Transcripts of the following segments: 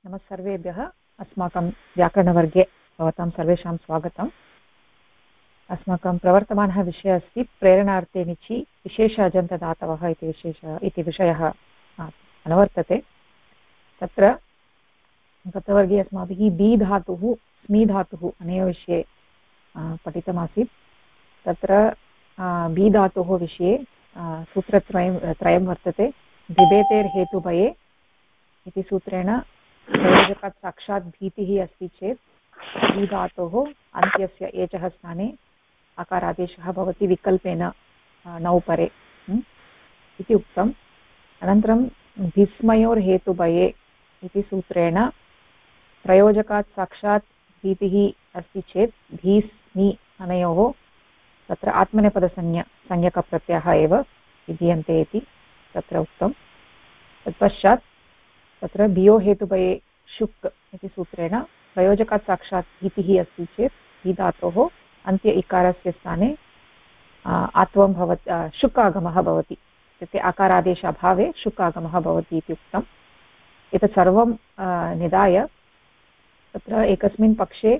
नमः सर्वेभ्यः। अस्माकं व्याकरणवर्गे भवतां सर्वेषां स्वागतम्। अस्माकं प्रवर्तमानः विषयः अस्ति प्रेरणार्थे निचि विशेष अजन्तदातवः इति विषयः अनुवर्तते। तत्र गतवर्गे अस्माभिः बी धातुः स्मी धातुः अनेन विषये पठितमासीत्। तत्र बी धातोः विषये सूत्रत्रयं वर्तते। बिभेतेर्हेतुभये इति सूत्रेण प्रयोजकात् साक्षात् भीतिः अस्ति चेत् बी धातोः अन्त्यस्य एचः स्थाने अकारादेशः भवति विकल्पेन नौ परे इति उक्तम्। अनन्तरं विस्मयोर्हेतुभये इति सूत्रेण प्रयोजकात् साक्षात् भीतिः अस्ति चेत् भीस्मि अनयोः तत्र आत्मनेपदसंज्ञकप्रत्ययः एव विधीयन्ते इति तत्र उक्तम्। तत्पश्चात् तत्र भियो हेतुभये शुक् इति सूत्रेण प्रयोजकात् साक्षात् भीतिः अस्ति चेत् भी धातोः अन्त्य इकारस्य स्थाने आत्वं भवति, शुक् आगमः भवति। इत्युक्ते अकारादेश अभावे शुक् आगमः भवति इति उक्तम्। एतत् सर्वं निधाय तत्र एकस्मिन् पक्षे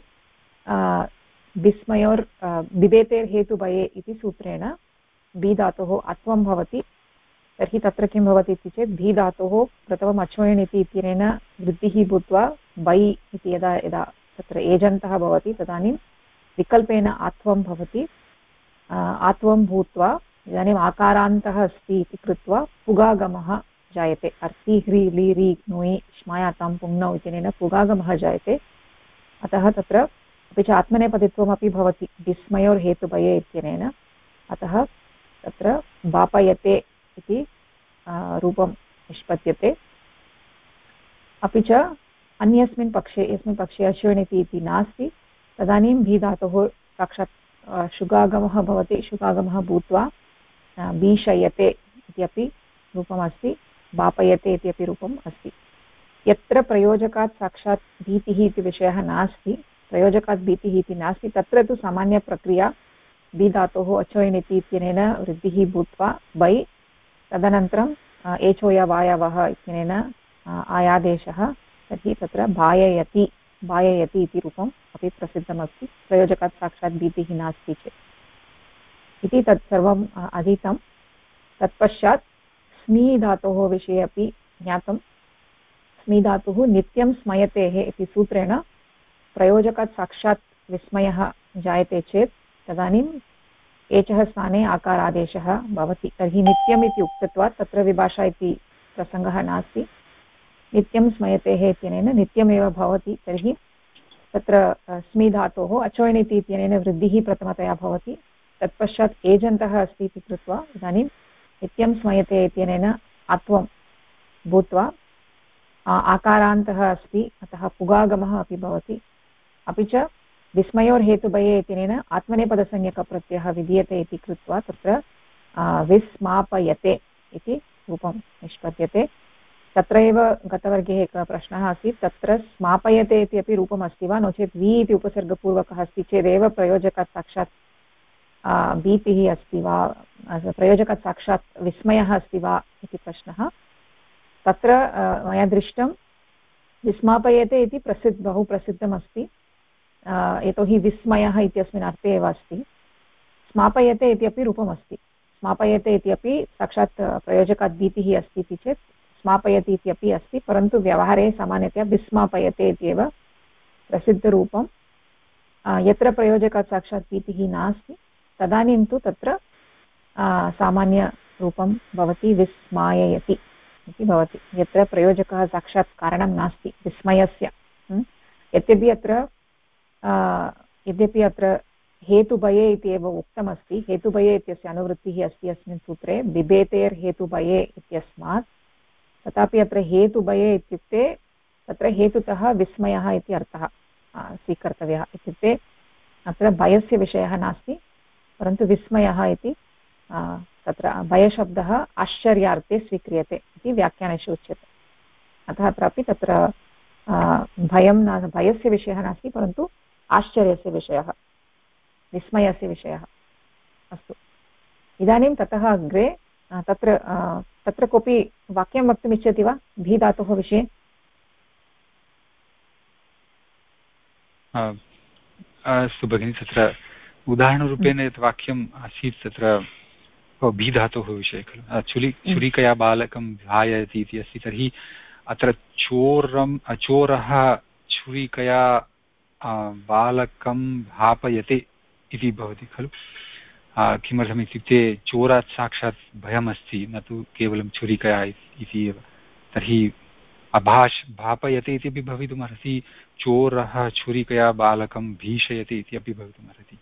बिभेतेर्हेतुभये इति सूत्रेण भी धातोः अत्वं भवति। तर्हि तत्र किं भवति इति चेत् भी धातोः प्रथमम् अच्वयण् इति इत्यनेन वृद्धिः भूत्वा बै इति यदा तत्र एजन्तः भवति तदानीं विकल्पेन आत्वं भवति। आत्वं भूत्वा इदानीम् आकारान्तः अस्ति इति कृत्वा पुगागमः जायते। अर्ति ह्री ली री नुयि श्मायातां पुङ्नौ इत्यनेन पुगागमः जायते। अतः तत्र अपि च आत्मनेपदित्वमपि भवति विस्मयोर्हेतुभये इत्यनेन। अतः तत्र वापयते इति रूपं निष्पद्यते। अपि च अन्यस्मिन् पक्षे यस्मिन् पक्षे अश्वणिति इति नास्ति तदानीं भी धातोः साक्षात् शुगागमः भवति। शुगागमः भूत्वा भीषयते इत्यपि रूपमस्ति, वापयते इत्यपि रूपम् अस्ति। यत्र प्रयोजकात् साक्षात् भीतिः इति विषयः नास्ति, प्रयोजकात् भीतिः इति नास्ति, तत्र तु सामान्यप्रक्रिया भी धातोः अचोयनिति इत्यनेन वृद्धिः भूत्वा बै, तदनन्तरम् एचो या वायवः इत्यनेन आयादेशः, तर्हि तत्र भाययति इति रूपम् अपि प्रसिद्धमस्ति प्रयोजकात् साक्षात् भीतिः नास्ति चेत् इति तत् सर्वम् अधीतं। तत्पश्चात् स्मी धातोः विषये अपि ज्ञातं। स्मी धातुः नित्यं स्मयतेः इति सूत्रेण प्रयोजकात् साक्षात् विस्मयः जायते चेत् तदानीम् एचः स्थाने आकारादेशः भवति। तर्हि नित्यम् इति उक्तत्वात् तत्र विभाषा इति प्रसङ्गः नास्ति। नित्यं स्मयतेः इत्यनेन नित्यमेव भवति। तर्हि तत्र स्मी धातोः अचोयणिति इत्यनेन वृद्धिः प्रथमतया भवति। तत्पश्चात् एजन्तः अस्ति इति कृत्वा इदानीं नित्यं स्मयते इत्यनेन अत्वं भूत्वा आकारान्तः अस्ति, अतः पुगागमः अपि भवति। अपि च विस्मयोर्हेतुभये इत्यनेन आत्मनेपदसंज्ञकप्रत्ययः विधीयते इति कृत्वा तत्र विस्मापयते इति रूपं निष्पद्यते। तत्र एव गतवर्गे एकः प्रश्नः आसीत्, तत्र स्मापयते इति अपि रूपम् अस्ति वा, नो चेत् वि इति उपसर्गपूर्वकः अस्ति चेदेव प्रयोजकात् साक्षात् भीतिः अस्ति वा, प्रयोजकात् साक्षात् विस्मयः अस्ति वा इति प्रश्नः। तत्र मया दृष्टं विस्मापयते इति बहु प्रसिद्धमस्ति, यतोहि विस्मयः इत्यस्मिन् अर्थे एव अस्ति। स्मापयते इति अपि रूपमस्ति। स्मापयते इति अपि साक्षात् प्रयोजकात् भीतिः अस्ति इति चेत् स्मापयति इति अपि अस्ति, परन्तु व्यवहारे सामान्यतया विस्मापयते इत्येव प्रसिद्धरूपं। यत्र प्रयोजकात् साक्षात् भीतिः नास्ति तदानीं तु तत्र सामान्यरूपं भवति विस्माययति इति भवति। यत्र प्रयोजकः साक्षात् कारणं नास्ति विस्मयस्य, यद्यपि अत्र हेतुभये इति एव उक्तमस्ति, हेतुभये इत्यस्य अनुवृत्तिः अस्ति अस्मिन् सूत्रे बिभेतेर्हेतुभये इत्यस्मात्, तथापि अत्र हेतुभये इत्युक्ते तत्र हेतुतः विस्मयः इति अर्थः स्वीकर्तव्यः। इत्युक्ते अत्र भयस्य विषयः नास्ति, परन्तु विस्मयः इति तत्र भयशब्दः आश्चर्यार्थे स्वीक्रियते इति व्याख्यानेषु उच्यते। अतः अत्रापि तत्र भयस्य विषयः नास्ति, परन्तु आश्चर्यस्य विषयः, विस्मयस्य विषयः। अस्तु, इदानीं ततः अग्रे तत्र कोऽपि वाक्यं वक्तुम् इच्छति वा भी धातोः विषये? अस्तु भगिनि, तत्र उदाहरणरूपेण यत् वाक्यम् आसीत् तत्र भी धातोः विषये खलु, छुरिकया बालकं ध्यायति इति अस्ति, तर्हि अत्र चोरः छुरिकया बालकं भापयते इति भवति खलु। किमर्थमित्युक्ते चोरात् साक्षात् भयमस्ति, न तु केवलं छुरिकया इति एव। तर्हि भापयते इत्यपि भवितुमर्हति, चोरः छुरिकया बालकं भीषयति इति अपि भवितुमर्हति।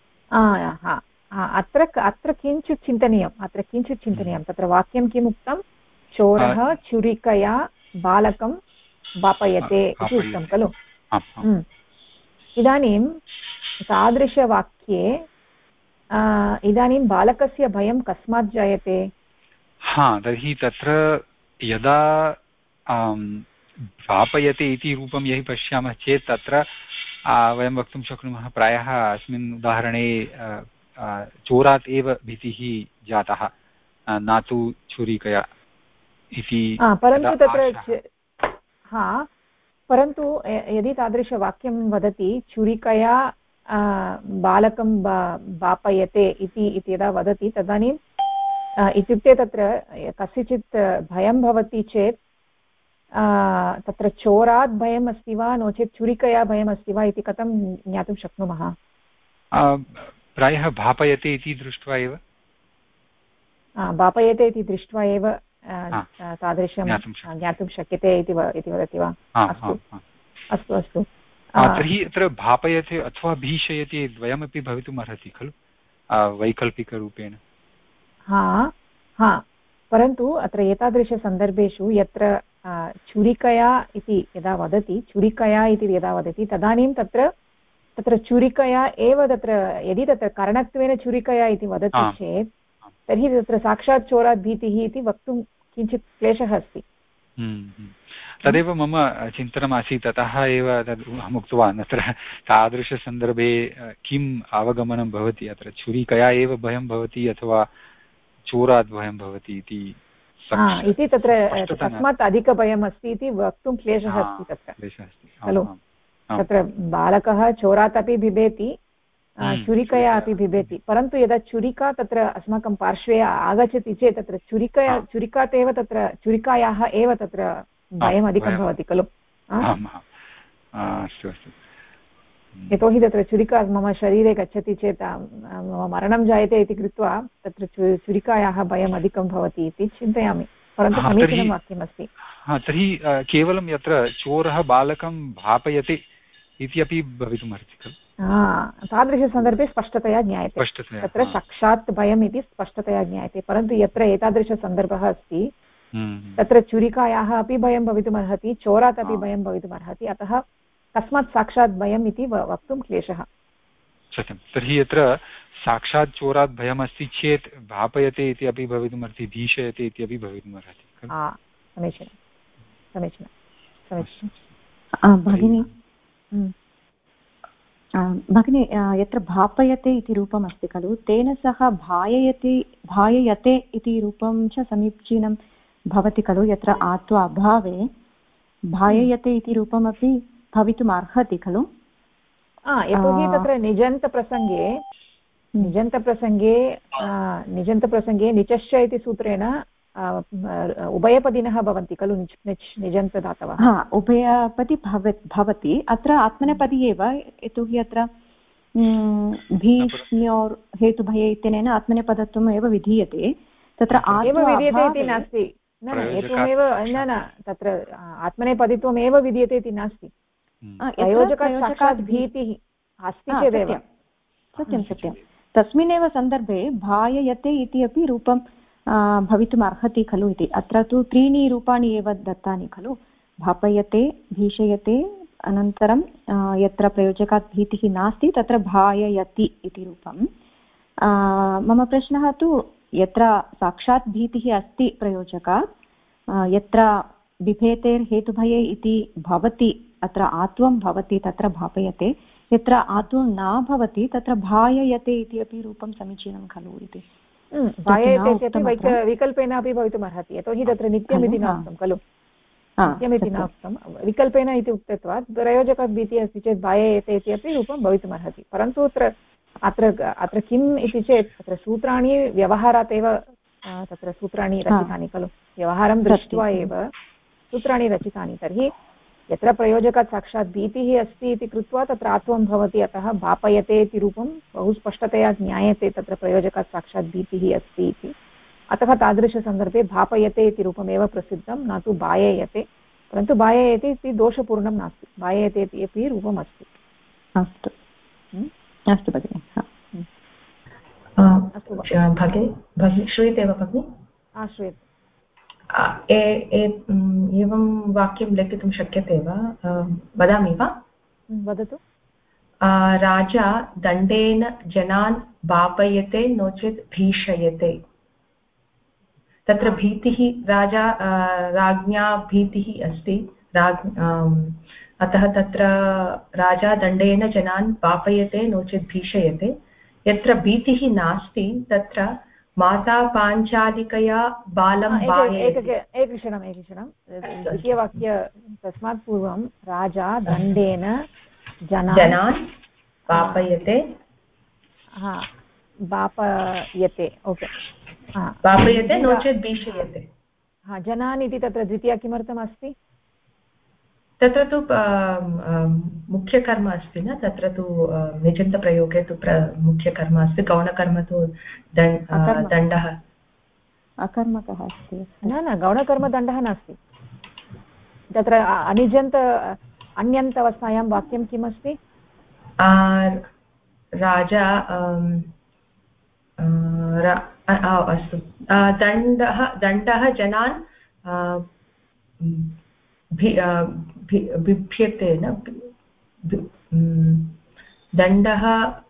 अत्र किञ्चित् चिन्तनीयं तत्र वाक्यं किम् उक्तं, चोरः छुरिकया बालकं वापयते इति उक्तं खलु। इदानीं तादृशवाक्ये इदानीं बालकस्य भयं कस्मात् जायते? तर्हि तत्र यदा वापयते इति रूपं यदि पश्यामः चेत् तत्र वयं वक्तुं शक्नुमः प्रायः अस्मिन् उदाहरणे चोरात् एव भीतिः जातः, न तु छुरिकया इति। परन्तु तत्र परन्तु यदि तादृशवाक्यं वदति छुरिकया बालकं वापयते इति यदा वदति तदानीं इत्युक्ते तत्र कस्यचित् भयं भवति चेत् तत्र चोरात् भयम् अस्ति वा नो चेत् छुरिकया भयम् अस्ति वा इति कथं ज्ञातुं शक्नुमः? प्रायः भापयते इति दृष्ट्वा एव वापयते इति दृष्ट्वा एव तादृशं ज्ञातुं शक्यते इति वदति वा? अस्तु अस्तु। तर्हि अत्र भापयते अथवा भीषयति द्वयमपि भवितुमर्हति खलु वैकल्पिकरूपेण। परन्तु अत्र एतादृशसन्दर्भेषु यत्र छुरिकया इति यदा वदति तदानीं तत्र छुरिकया एव तत्र यदि तत्र करणत्वेन छुरिकया इति वदति चेत् तर्हि तत्र साक्षात् चोरात् भीतिः इति वक्तुं किञ्चित् क्लेशः अस्ति। तदेव मम चिन्तनमासीत्, अतः एव तद् अहम् उक्तवान् अत्र तादृशसन्दर्भे किम् अवगमनं भवति, अत्र छुरिकया एव भयं भवति अथवा चोरात् भयं भवति इति तत्र तस्मात् अधिकभयम् अस्ति इति वक्तुं क्लेशः अस्ति तत्र खलु। तत्र बालकः चोरात् अपि बिभेति, छुरिकया अपि बिभेति, परन्तु यदा छुरिका तत्र अस्माकं पार्श्वे आगच्छति चेत् तत्र छुरिकात् एव तत्र छुरिकायाः एव तत्र भयम् अधिकं भवति खलु। यतोहि तत्र छुरिका मम शरीरे गच्छति चेत् मम मरणं जायते इति कृत्वा तत्र छुरिकायाः भयम् अधिकं भवति इति चिन्तयामि, परन्तु समीचीनं वाक्यमस्ति। तर्हि केवलं यत्र चोरः बालकं भापयते इति अपि भवितुमर्हति खलु। तादृशसन्दर्भे स्पष्टतया ज्ञायते, तत्र साक्षात् भयम् इति स्पष्टतया ज्ञायते। परन्तु यत्र एतादृशसन्दर्भः अस्ति तत्र छुरिकायाः अपि भयं भवितुमर्हति, चोरात् अपि भयं भवितुमर्हति, अतः तस्मात् साक्षात् भयम् इति वक्तुं क्लेशः। सत्यं। तर्हि यत्र साक्षात् चोरात् भयमस्ति चेत् भापयते इति अपि भवितुमर्हति, भीषयते इति अपि भवितुमर्हति। समीचीनं। भगिनी, यत्र भापयते इति रूपम् अस्ति खलु, तेन सह भाययते इति रूपं च समीचीनं भवति खलु। यत्र आत्व अभावे भाययते इति रूपमपि भवितुम् अर्हति खलु। यतोहि तत्र निजन्तप्रसङ्गे निचश्च इति सूत्रेण उभयपदिनः भवन्ति खलु, निजन्तदातवः। उभयपदी भवति। अत्र आत्मनेपदी एव, यतोहि अत्र भीष्म्योर् हेतुभये इत्यनेन आत्मनेपदत्वम् एव विधीयते। तत्र विधीयते इति नास्ति, हेतुमेव न, तत्र आत्मनेपदित्वमेव विधीयते इति नास्ति। प्रयोजकात् भीतिः अस्ति चेदेव। सत्यं। तस्मिन्नेव सन्दर्भे भाययते इति अपि रूपं भवितुम् अर्हति खलु इति। अत्र तु त्रीणि रूपाणि एव दत्तानि खलु, भापयते, भीषयते, अनन्तरं यत्र प्रयोजकात् भीतिः नास्ति तत्र भाययति इति रूपं। मम प्रश्नः तु यत्र साक्षात् भीतिः अस्ति प्रयोजकात्, यत्र बिभेतेर्हेतुभये इति भवति, अत्र आत्वं भवति तत्र भापयते, यत्र आत्वं न भवति तत्र भाययते इति अपि रूपं समीचीनं खलु इति। भाययते इत्यपि विकल्पेन अपि भवितुमर्हति, यतोहि तत्र नित्यम् इति न उक्तं खलु। नित्यमिति न उक्तं विकल्पेन इति उक्तत्वात् प्रयोजकभीतिः अस्ति चेत् भायेते इति अपि रूपं भवितुमर्हति परन्तु अत्र किम् इति चेत् तत्र सूत्राणि व्यवहारात् एव तत्र सूत्राणि रचितानि खलु व्यवहारं दृष्ट्वा एव सूत्राणि रचितानि तर्हि यत्र प्रयोजकात् साक्षात् भीतिः अस्ति इति कृत्वा तत्र आत्वं भवति अतः भापयते इति रूपं बहु स्पष्टतया ज्ञायते तत्र प्रयोजकात् साक्षात् भीतिः अस्ति इति अतः तादृशसन्दर्भे भापयते इति रूपमेव प्रसिद्धं न तु बायेयते परन्तु बायेयते इति दोषपूर्णं नास्ति बायेयते इति अपि रूपम् अस्ति अस्तु अस्तु भगिनि अस्तु भगिनि श्रूयते वा भगिनि श्रूयते एवं वाक्यं लिखितुं शक्यते वा वदामि वा वदतु राजा दण्डेन जनान् भापयते नो चेत् भीषयते तत्र भीतिः राज्ञा भीतिः अस्ति अतः तत्र राजा दण्डेन जनान् भापयते नो चेत् भीषयते यत्र भीतिः नास्ति तत्र माता पाञ्चालिकया बालं एकक्षणं द्वितीयवाक्य तस्मात् पूर्वं राजा दण्डेन जनान् भापयते ओके भापयते नो चेत् भीषयते जनान् इति तत्र द्वितीया किमर्थम् अस्ति तत्र तु मुख्यकर्म अस्ति न तत्र तु निजन्तप्रयोगे तु मुख्यकर्म अस्ति गौणकर्म तु दण्डः अकर्मकः अस्ति न गौणकर्मदण्डः नास्ति तत्र अन्यन्तवस्थायां वाक्यं किमस्ति राजा अस्तु दण्डः जनान् बिभ्यते न दण्डः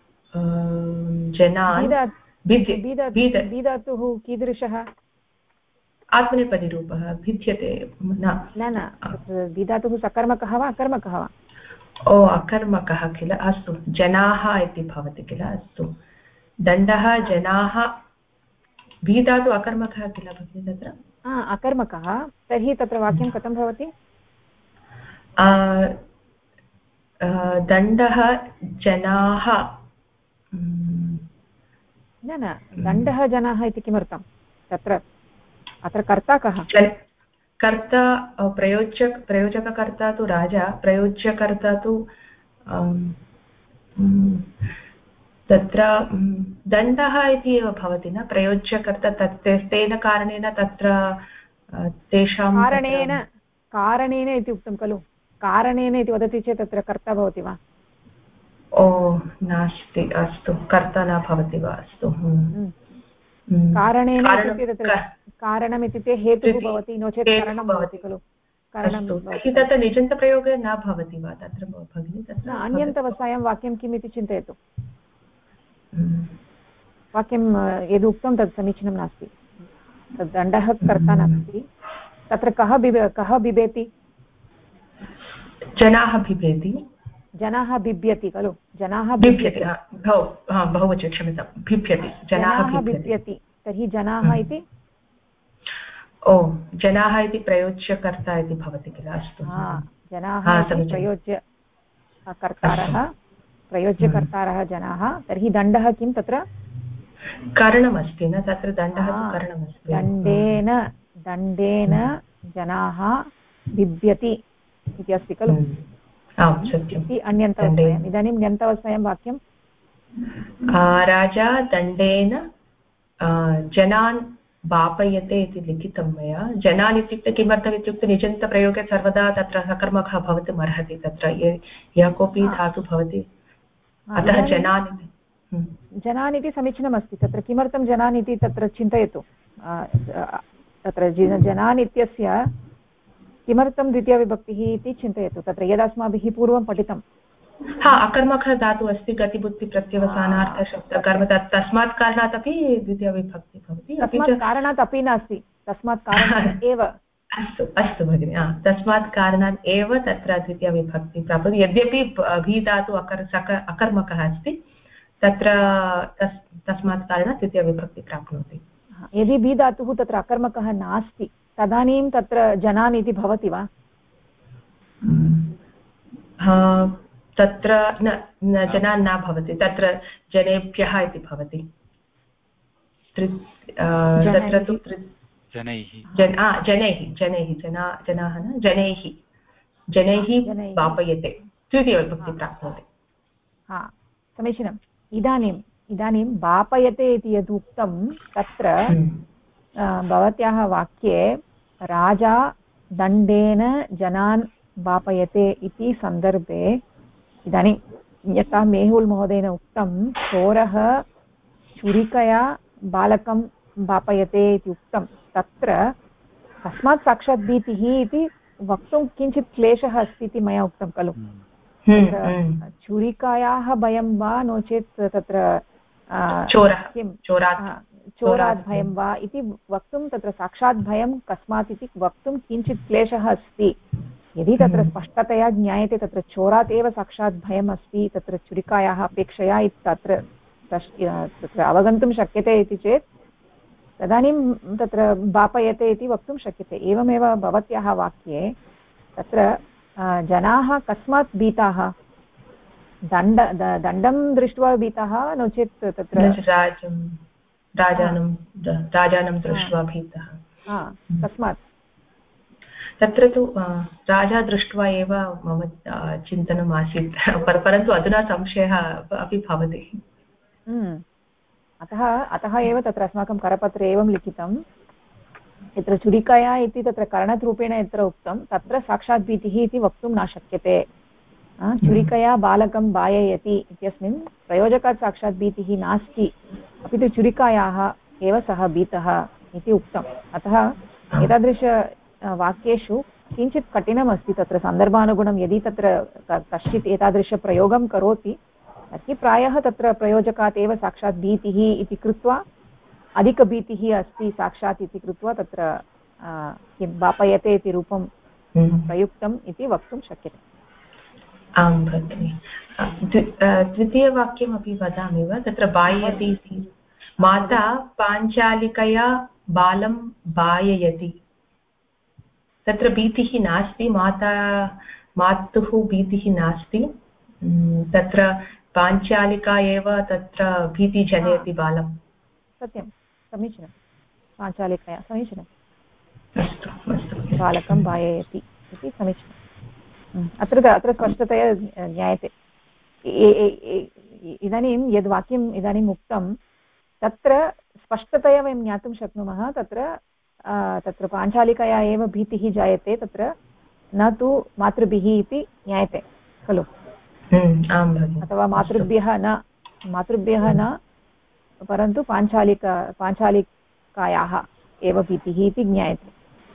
जनान् बीधातुः कीदृशः आत्मनेपदीरूपः भिद्यते न बीधातुः सकर्मकः वा अकर्मकः वा ओ अकर्मकः किल अस्तु जनाः इति भवति किल अस्तु दण्डः जनाः बीधातु अकर्मकः किल भवति तत्र अकर्मकः तर्हि तत्र वाक्यं कथं भवति दण्डः जनाः न दण्डः जनाः इति किमर्थं तत्र अत्र कर्ता कः कर्ता प्रयोजककर्ता तु राजा प्रयोज्यकर्ता तु तत्र दण्डः इति एव भवति न प्रयोज्यकर्ता तेन कारणेन तत्र तेषां कारणेन इति उक्तं खलु कारणेन इति वदति चेत् तत्र कर्ता भवति वा ओ नास्ति अस्तु कर्ता न भवति वा अस्तु कारणेन इत्युक्ते तत्र कारणम् इत्युक्ते हेतुः भवति नो चेत् कारणं भवति खलु तत्र निजन्तप्रयोगे न भवति वा तत्र भगिनी तत्र अन्यन्तवस्थायां वाक्यं किम् इति चिन्तयतु वाक्यं यदुक्तं तत् समीचीनं नास्ति तद् दण्डः कर्ता नास्ति तत्र कः बिभेति जनाः बिभेति जनाः बिभ्यति खलु जनाः बिभ्यति बहुवचने क्षम्यतां बिभ्यति जनाः बिभ्यति तर्हि जनाः इति ओ जनाः इति प्रयोज्यकर्ता इति भवति किल अस्तु जनाः प्रयोज्यकर्तारः जनाः तर्हि दण्डः किं तत्र कारणमस्ति न तत्र दण्डः तु कारणमस्ति दण्डेन जनाः बिभ्यति इति अस्ति खलु अन्यन्तवस्थायाम् इदानीं न्यन्तवस्थायां वाक्यं राजा दण्डेन जनान् भापयते इति लिखितं मया जनान् इत्युक्ते किमर्थम् इत्युक्ते निजन्तप्रयोगे सर्वदा तत्र सकर्मकः भवितुम् अर्हति तत्र यः कोऽपि धातु भवति अतः जनान् इति समीचीनमस्ति तत्र किमर्थं जनान् इति तत्र चिन्तयतु तत्र जनान् इत्यस्य किमर्थं द्वितीयविभक्तिः इति चिन्तयतु तत्र यदस्माभिः पूर्वं पठितं अकर्मकः धातु अस्ति गतिबुद्धिप्रत्यवसानार्थशब्दकर्म तस्मात् कारणात् अपि द्वितीयविभक्तिः भवति तस्मात् कारणात् अपि नास्ति तस्मात् कारणात् एव अस्तु भगिनि तस्मात् कारणात् एव तत्र द्वितीयविभक्तिः प्राप्नोति यद्यपि भीधातु अकर्मकः अस्ति तत्र तस्मात् कारणात् द्वितीयविभक्तिः प्राप्नोति यदि भीधातुः तत्र अकर्मकः नास्ति तदानीं तत्र जनान् इति भवति वा तत्र न जनान् न भवति, तत्र जनेभ्यः इति भवति। तत्र तु जनाः न जनैः वापयते तृतीयविभक्ति प्राप्नोति। समीचीनम्। इदानीं वापयते इति यद् उक्तं तत्र भवत्याः वाक्ये राजा दण्डेन जनान् वापयते इति सन्दर्भे इदानीं यथा मेहुल् महोदयेन उक्तं चोरः छुरिकया बालकं वापयते इति उक्तं, तत्र कस्मात् साक्षात् भीतिः इति वक्तुं किञ्चित् क्लेशः अस्ति इति मया उक्तं खलु। छुरिकायाः भयं वा नो चेत् तत्र चोरात् भयं वा इति वक्तुं, तत्र साक्षात् भयं कस्मात् इति वक्तुं किञ्चित् क्लेशः अस्ति। यदि तत्र स्पष्टतया ज्ञायते तत्र चोरात् एव साक्षात् भयम् अस्ति तत्र छुरिकायाः अपेक्षया तत्र अवगन्तुं शक्यते इति चेत् तदानीं तत्र वापयते इति वक्तुं शक्यते। एवमेव भवत्याः वाक्ये तत्र जनाः कस्मात् भीताः, दण्डं दृष्ट्वा भीताः नो चेत् तत्र राजानं दृष्ट्वा भीतः। कस्मात्? तत्र तु राजा दृष्ट्वा एव मम चिन्तनम् आसीत्, परन्तु अधुना संशयः अपि भवति। अतः एव तत्र अस्माकं करपत्रे एवं लिखितं, यत्र छुरिकया इति तत्र करणरूपेण यत्र उक्तं तत्र साक्षात् भीतिः इति वक्तुं न शक्यते। छुरिकया बालकं बाययति इत्यस्मिन् प्रयोजकात् साक्षात् भीतिः नास्ति, अपि तु छुरिकायाः एव सः भीतः इति उक्तम्। अतः एतादृश वाक्येषु किञ्चित् कठिनमस्ति तत्र सन्दर्भानुगुणं यदि तत्र कश्चित् एतादृशप्रयोगं करोति तर्हि प्रायः तत्र प्रयोजकात् एव साक्षात् भीतिः इति कृत्वा अधिकभीतिः अस्ति साक्षात् इति कृत्वा तत्र किं वापयते इति रूपं प्रयुक्तम् इति वक्तुं शक्यते। आं भगिनि, द्वितीयवाक्यमपि वदामि वा? तत्र बाययति इति, माता पाञ्चालिकया बालं बाययति, तत्र भीतिः नास्ति, मातुः भीतिः नास्ति, तत्र पाञ्चालिका एव तत्र भीतिः जनयति बालं। सत्यं, समीचीनं, पाञ्चालिकया समीचीनं, बालकं बाययति इति समीचीनम्। अत्र स्पष्टतया ज्ञायते। इदानीं यद् वाक्यम् इदानीम् उक्तं तत्र स्पष्टतया वयं ज्ञातुं शक्नुमः, तत्र पाञ्चालिकया एव भीतिः जायते, तत्र न तु मातृभिः इति ज्ञायते खलु, अथवा मातृभ्यः न परन्तु पाञ्चालिकायाः एव भीतिः इति ज्ञायते।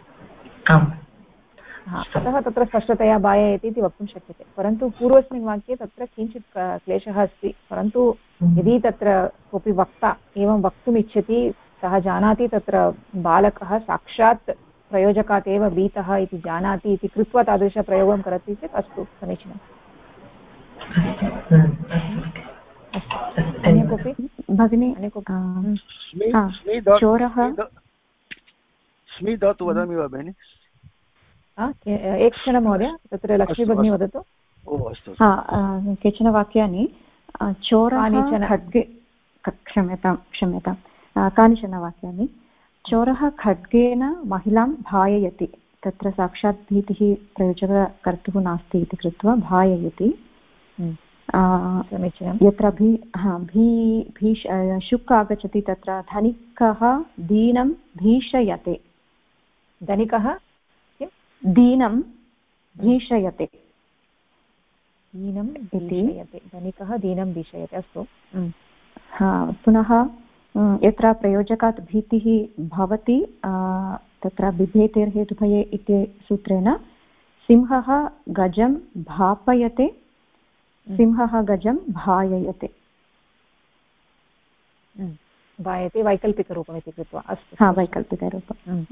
अतः तत्र स्पष्टतया बाययति इति वक्तुं शक्यते। परन्तु पूर्वस्मिन् वाक्ये तत्र किञ्चित् क्लेशः अस्ति, परन्तु यदि तत्र कोऽपि वक्ता एवं वक्तुम् इच्छति, सः जानाति तत्र बालकः साक्षात् प्रयोजकात् एव भीतः इति जानाति इति कृत्वा तादृशप्रयोगं करोति चेत् अस्तु, समीचीनम्। अन्य कोऽपि भगिनी? चोरः स्मी धातु वदामि वा भगिनि? एकक्षणं महोदय, तत्र लक्ष्मी भगिनी वदतु। केचन वाक्यानि चोरः खड्गे, क्षम्यतां कानिचन वाक्यानि, चोरः खड्गेन महिलां भाययति, तत्र साक्षात् भीतिः प्रयोजककर्तुः नास्ति इति कृत्वा भाययति। समीचीनं। यत्र शुक् आगच्छति तत्र धनिकः दीनं भीषयते, धनिकः दीनं भीषयते, धनिकः दीनं भीषयते, अस्तु। पुनः यत्र प्रयोजकात् भीतिः भवति तत्र बिभेतेर्हेतुभये इति सूत्रेण सिंहः गजं भापयते, सिंहः गजं भाययते। भायते वैकल्पिकरूपम् इति कृत्वा, अस्तु। वैकल्पिकरूपं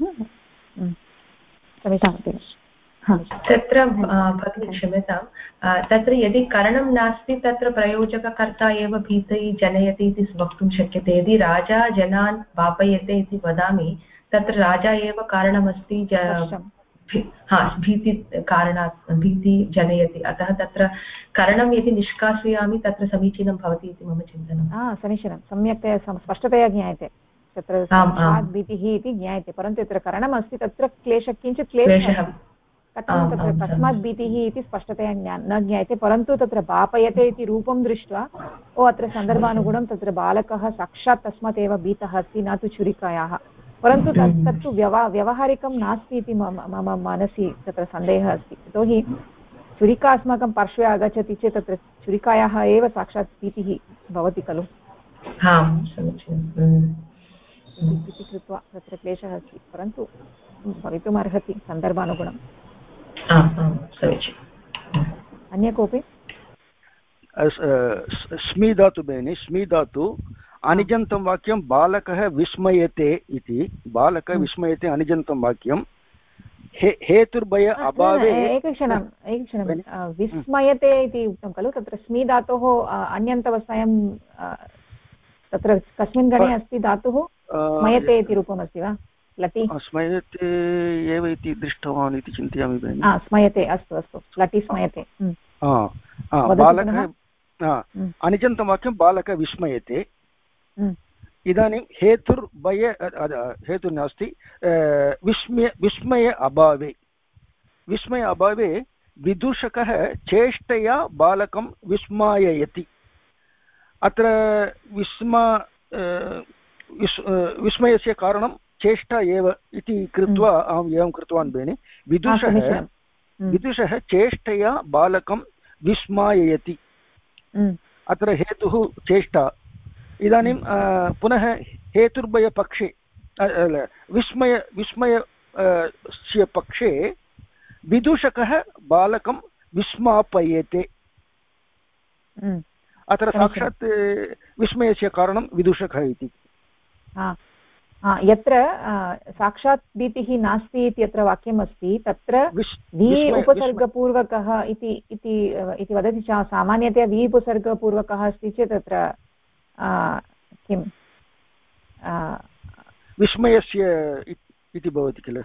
तत्र भगिनी क्षम्यतां, तत्र यदि कारणं नास्ति तत्र प्रयोजककर्ता एव भीतिः जनयति इति वक्तुं शक्यते। यदि राजा जनान् वापयते इति वदामि तत्र राजा एव कारणमस्ति भीतिकारणात् भीति जनयति अतः तत्र करणं यदि निष्कासयामि तत्र समीचीनं भवति इति मम चिन्तनं समीचीनं सम्यक्तया स्पष्टतया ज्ञायते तत्र भीतिः इति ज्ञायते परन्तु यत्र करणमस्ति तत्र क्लेशः किञ्चित् क्लेशः कथं तत्र कस्मात् भीतिः इति स्पष्टतया न ज्ञायते परन्तु तत्र वापयते इति रूपं दृष्ट्वा अत्र सन्दर्भानुगुणं तत्र बालकः साक्षात् तस्मात् एव भीतः अस्ति न तु छुरिकायाः परन्तु तत्तु व्यवहारिकं नास्ति इति मम मनसि तत्र सन्देहः अस्ति यतोहि छुरिका अस्माकं पार्श्वे आगच्छति चेत् तत्र छुरिकायाः एव साक्षात् भीतिः भवति खलु इति कृत्वा तत्र क्लेशः अस्ति परन्तु भवितुमर्हति सन्दर्भानुगुणं अन्य कोऽपि स्मी धातु भगिनि स्मी धातु अनिजन्तं वाक्यं बालकः विस्मयते इति बालकः विस्मयते अनिजन्तं वाक्यं हेतुर्भय अभावे एकक्षणं विस्मयते इति उक्तं खलु तत्र स्मी धातोः अन्यन्तवस्थायां तत्र कस्मिन् गणे अस्ति धातुः स्मयते इति रूपमस्ति वा लटि स्मयते एव इति दृष्टवान् इति चिन्तयामि भगिनि स्मयते अस्तु अस्तु लटि स्मयते बालकः अनिजन्तं वाक्यं बालकः विस्मयते इदानीं हेतुर्भय हेतुर्नास्ति विस्मय अभावे विदूषकः चेष्टया बालकं विस्माययति अत्र विस्मयस्य कारणं चेष्टा एव इति कृत्वा अहम् एवं कृतवान् भगिनि विदुषः चेष्टया बालकं विस्माययति अत्र हेतुः चेष्टा इदानीं पुनः हेतुर्भयपक्षे विस्मयस्य पक्षे विदूषकः बालकं विस्मापयेते अत्र साक्षात् विस्मयस्य कारणं विदूषकः इति यत्र साक्षात् भीतिः नास्ति इति यत्र वाक्यमस्ति तत्र वि उपसर्गपूर्वकः इति वदति च सामान्यतया वि उपसर्गपूर्वकः अस्ति चेत् तत्र किं विस्मयस्य इति भवति किल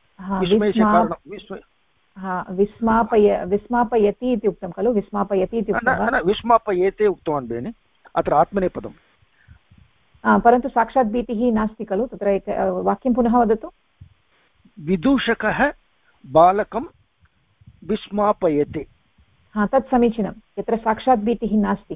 विस्मापयति इति उक्तं खलु विस्मापयति इति विस्मापयेते उक्तवान् भगिनि अत्र आत्मनेपदं परन्तु साक्षात् भीतिः नास्ति खलु तत्र एक वाक्यं पुनः वदतु विदूषकः बालकं विस्मापयते तत् समीचीनं यत्र साक्षात् भीतिः नास्ति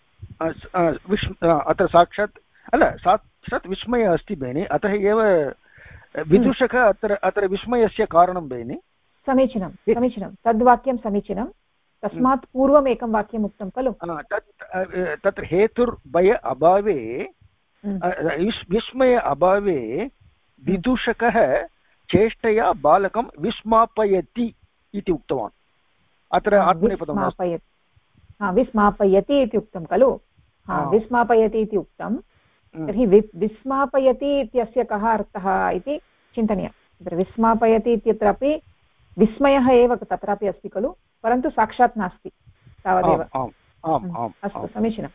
अत्र साक्षात् साक्षात् विस्मयः अस्ति भगिनि अतः एव विदूषकः अत्र विस्मयस्य कारणं भगिनि समीचीनं तद्वाक्यं समीचीनं तस्मात् पूर्वम् एकं वाक्यम् उक्तं खलु तत्र हेतुर्भय अभावे विस्मय अभावे विदूषकः चेष्टया बालकं विस्मापयति इति उक्तवान् अत्र आत्मनेपदं विस्मापयति इति उक्तं खलु विस्मापयति इति उक्तं तर्हि विस्मापयति इत्यस्य कः अर्थः इति चिन्तनीयं तत्र विस्मापयति इत्यत्रापि विस्मयः एव तत्रापि अस्ति खलु परन्तु साक्षात् नास्ति तावदेव अस्तु समीचीनं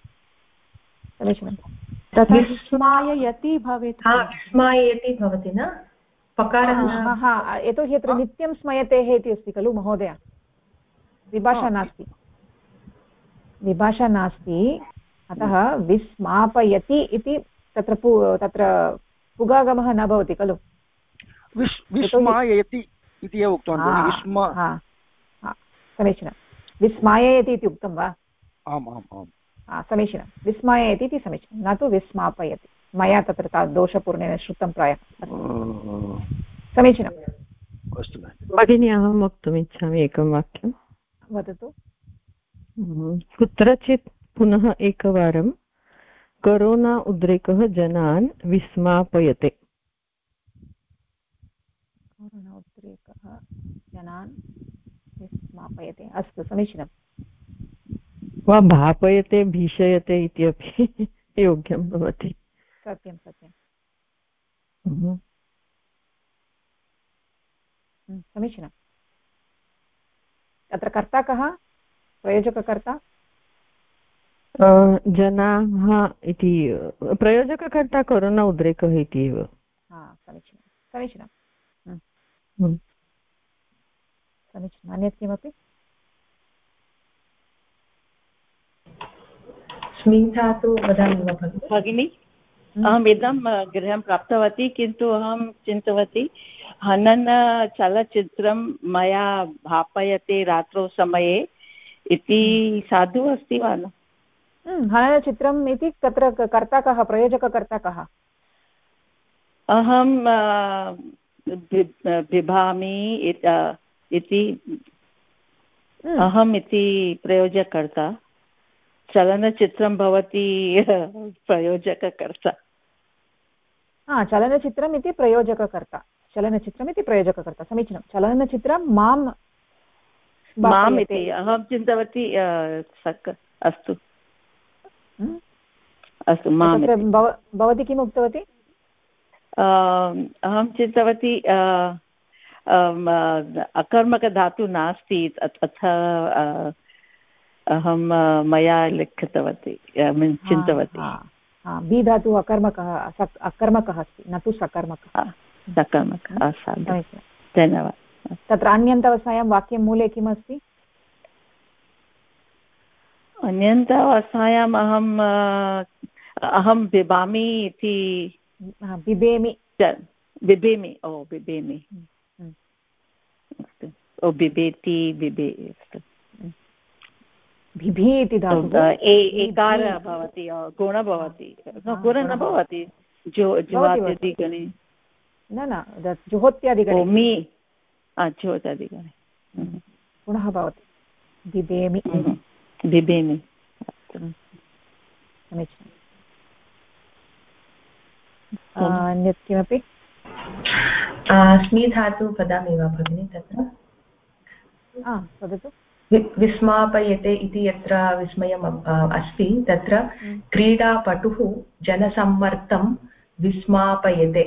विस्माययति भवेत् विस्माययति भवति न पकारः यतोहि अत्र नित्यं स्मयतेः इति अस्ति खलु महोदय विभाषा नास्ति अतः विस्मापयति इति तत्र पुगागमः न भवति खलु विस्माययति इति एव उक्तवान् समीचीनं विस्माययति इति उक्तं वा आम् समीचीनं विस्माययति इति समीचीनं न तु विस्मापयति मया तत्र दोषपूर्णेन श्रुतं प्रायः समीचीनम् अस्तु भगिनी अहं वक्तुमिच्छामि एकं वाक्यं वदतु कुत्रचित् पुनः एकवारं करोना उद्रेकः जनान् विस्मापयते अस्तु समीचीनं वा भापयते भीषयते इति अपि योग्यं भवति सत्यं समीचीनम् अत्र कर्ता कः प्रयोजककर्ता जनाः इति प्रयोजककर्ता करोना उद्रेकः इति एव समीचीनं समीचीनम् अन्यत् किमपि स्मितातु वदामि वा भगिनि अहम् इदं गृहं प्राप्तवती किन्तु अहं चिन्तितवती हनन चलच्चित्रं मया भापयते रात्रौ समये इति साधु अस्ति वा न हननचित्रम् इति तत्र कर्ता कः प्रयोजककर्ता कः अहं बिभामि इति अहम् इति प्रयोजकर्ता चलनचित्रं भवति प्रयोजककर्ता चलनचित्रम् इति प्रयोजककर्ता चलनचित्रमिति प्रयोजककर्ता समीचीनं चलनचित्रं माम् इति अहं चिन्तितवती अस्तु अस्तु माम् भवती किम् उक्तवती अहं चिन्तितवती अकर्मकधातु नास्ति अतः अहं मया लिखितवती चिन्तितवती बी धातुः अकर्मकः अस्ति न तु सकर्मकः धन्यवादः तत्र अन्यन्तवस्थायां वाक्यं मूले किम् अस्ति अन्यन्तवस्थायाम् अहं बिभामि इति बिभेमि अस्तु ओ बिभेति अस्तु बिभि इति धातुः एकारः भवति गुण भवति गुण न भवति जुहोत्यादिगणे न जुहोत्यादिगणे जुहोत्यादिगणे गुणः भवति बिभेमि समीचीनम् अन्यत् किमपि स्मी धातु वदामि वा भगिनि तत्र वदतु विस्मापयते इति यत्र विस्मयम् अस्ति तत्र क्रीडापटुः जनसम्मर्दं विस्मापयते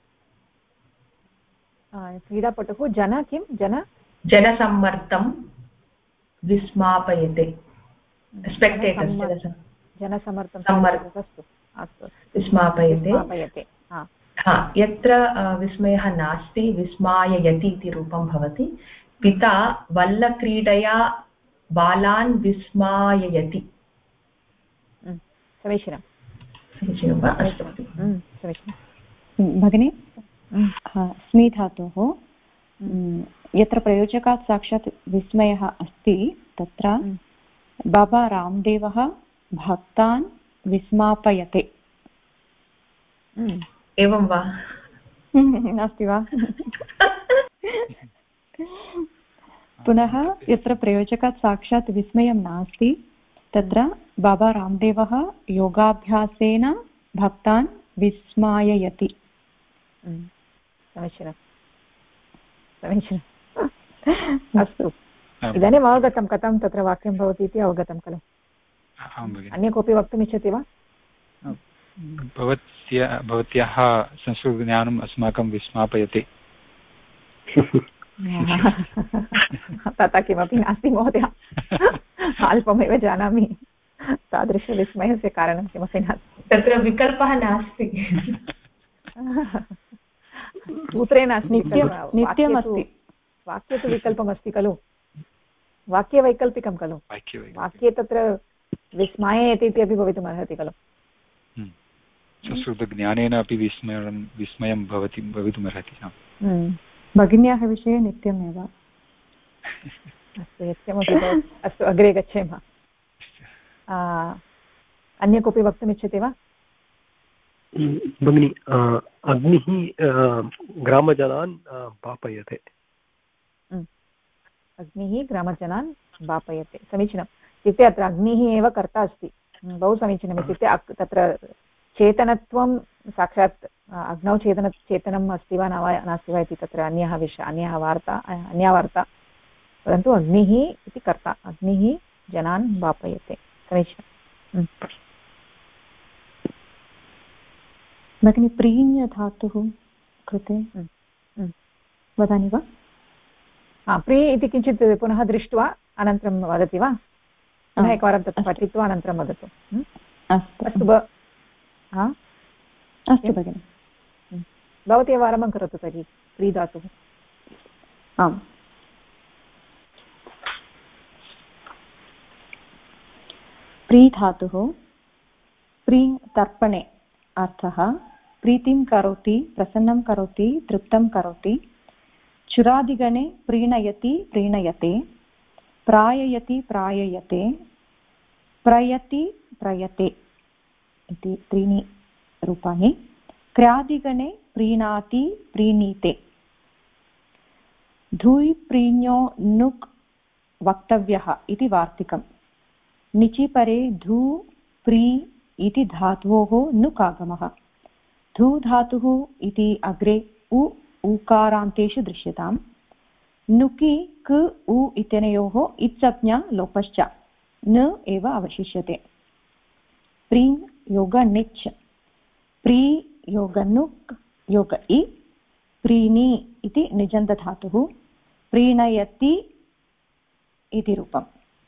क्रीडापटुः जनसम्मर्दं विस्मापयते स्पेक्टेटर्स् जनसम्मर्दम् अस्तु विस्मापयते यत्र विस्मयः नास्ति विस्माययति इति रूपं भवति पिता वल्लक्रीडया बालान् विस्माययति समीचीनं वा अस्तु भगिनि स्मी धातोः यत्र प्रयोजकात् साक्षात् विस्मयः अस्ति तत्र बाबा रामदेवः भक्तान् विस्मापयते एवं वा नास्ति वा पुनः यत्र प्रयोजकात् साक्षात् विस्मयं नास्ति तत्र बाबा रामदेवः योगाभ्यासेन भक्तान् विस्माययति समीचीनम् अस्तु इदानीम् अवगतं कथं तत्र वाक्यं भवति इति अवगतं खलु अन्य कोऽपि वक्तुमिच्छति वा भवत्याः संस्कृतज्ञानम् अस्माकं विस्मापयति तथा किमपि नास्ति महोदय अल्पमेव जानामि तादृशविस्मयस्य कारणं किमपि नास्ति तत्र विकल्पः नास्ति सूत्रे नास्ति नित्यमस्ति वाक्ये तु विकल्पमस्ति खलु वाक्ये वैकल्पिकं खलु वाक्ये तत्र विस्माययति इति अपि भवितुमर्हति खलु संस्कृतज्ञानेन अपि विस्मयं भवितुमर्हति भगिन्याः विषये नित्यमेव अस्तु यत्किमपि भवति अस्तु अग्रे गच्छेम अन्य कोऽपि वक्तुमिच्छति वा भगिनि अग्निः ग्रामजनान् पापयते अग्निः ग्रामजनान् वापयते समीचीनम् इत्युक्ते अत्र अग्निः एव कर्ता अस्ति बहु समीचीनम् इत्युक्ते तत्र चेतनत्वं साक्षात् अग्नौ चेतनम् अस्ति वा नास्ति वा इति तत्र अन्या वार्ता परन्तु अग्निः इति कर्ता अग्निः जनान् वापयते समीचीनम् भगिनि प्रीण्य धातुः कृते वदामि वा प्री इति किञ्चित् पुनः दृष्ट्वा अनन्तरं वदति वा पुनः एकवारं तत् पठित्वा अनन्तरं वदतु अस्तु अस्तु भगिनि भवती एव आरम्भं करोतु तर्हि प्री धातुः आम् प्री धातुः प्रीङ् तर्पणे अर्थः प्रीतिं करोति प्रसन्नं करोति तृप्तं करोति चुरादिगणे प्रीणयति प्रीणयते प्राययति प्राययते प्रयति प्रयते इति त्रीणि रूपाणि क्र्यादिगणे प्रीणाति प्रीणीते धूय् प्रीण्यो नुक् वक्तव्यः इति वार्तिकम् निचि परे धू प्री इति धातोः नुक् आगमः धू धातुः इति अग्रे उ ऊकारान्तेषु दृश्यताम् नुकि क उ इत्यनयोः इत्संज्ञा लोपश्च न एव अवशिष्यते प्रीङ् योग निच् प्री योग नुक् योग इ प्रीणि इति निजन्तधातुः प्रीणयति इति रूपम्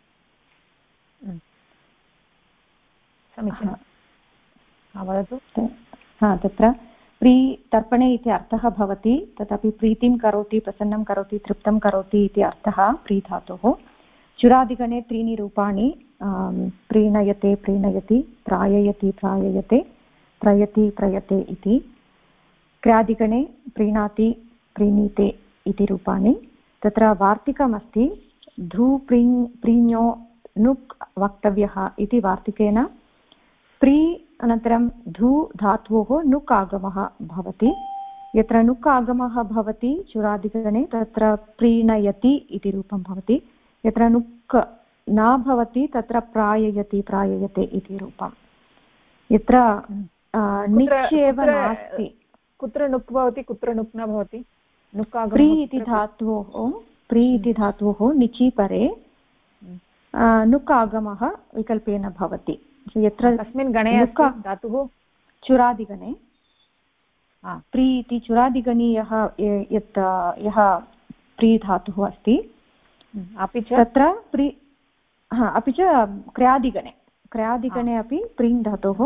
समीचीनं वदतु तत्र प्री तर्पणे इति अर्थः भवति तथापि प्रीतिं करोति प्रसन्नं करोति तृप्तं करोति इति अर्थः प्री धातोः चुरादिगणे त्रीणि रूपाणि प्रीणयते प्रीणयति प्राययति प्राययते प्रयति प्रयते इति क्र्यादिगणे प्रीणाति प्रीणीते इति रूपाणि तत्र वार्तिकमस्ति धू प्रीण्यो नुक् वक्तव्यः इति वार्तिकेन प्री अनन्तरं धू धातोः नुक् आगमः भवति यत्र नुक् आगमः भवति चुरादिगणे तत्र प्रीणयति इति रूपं भवति यत्र नुक् न भवति तत्र प्राययति प्राययते इति रूपं यत्र निच् एव नास्ति कुत्र नुक् भवति कुत्र नुक् न भवति नुक् प्री इति धातोः निचि परे नुक् आगमः विकल्पेन भवति यत्र कस्मिन् गणे धातुः चुरादिगणे प्री इति चुरादिगणीयः यः प्री धातुः अस्ति अपि च तत्र प्री अपि च क्र्यादिगणे अपि प्रीङ् धातोः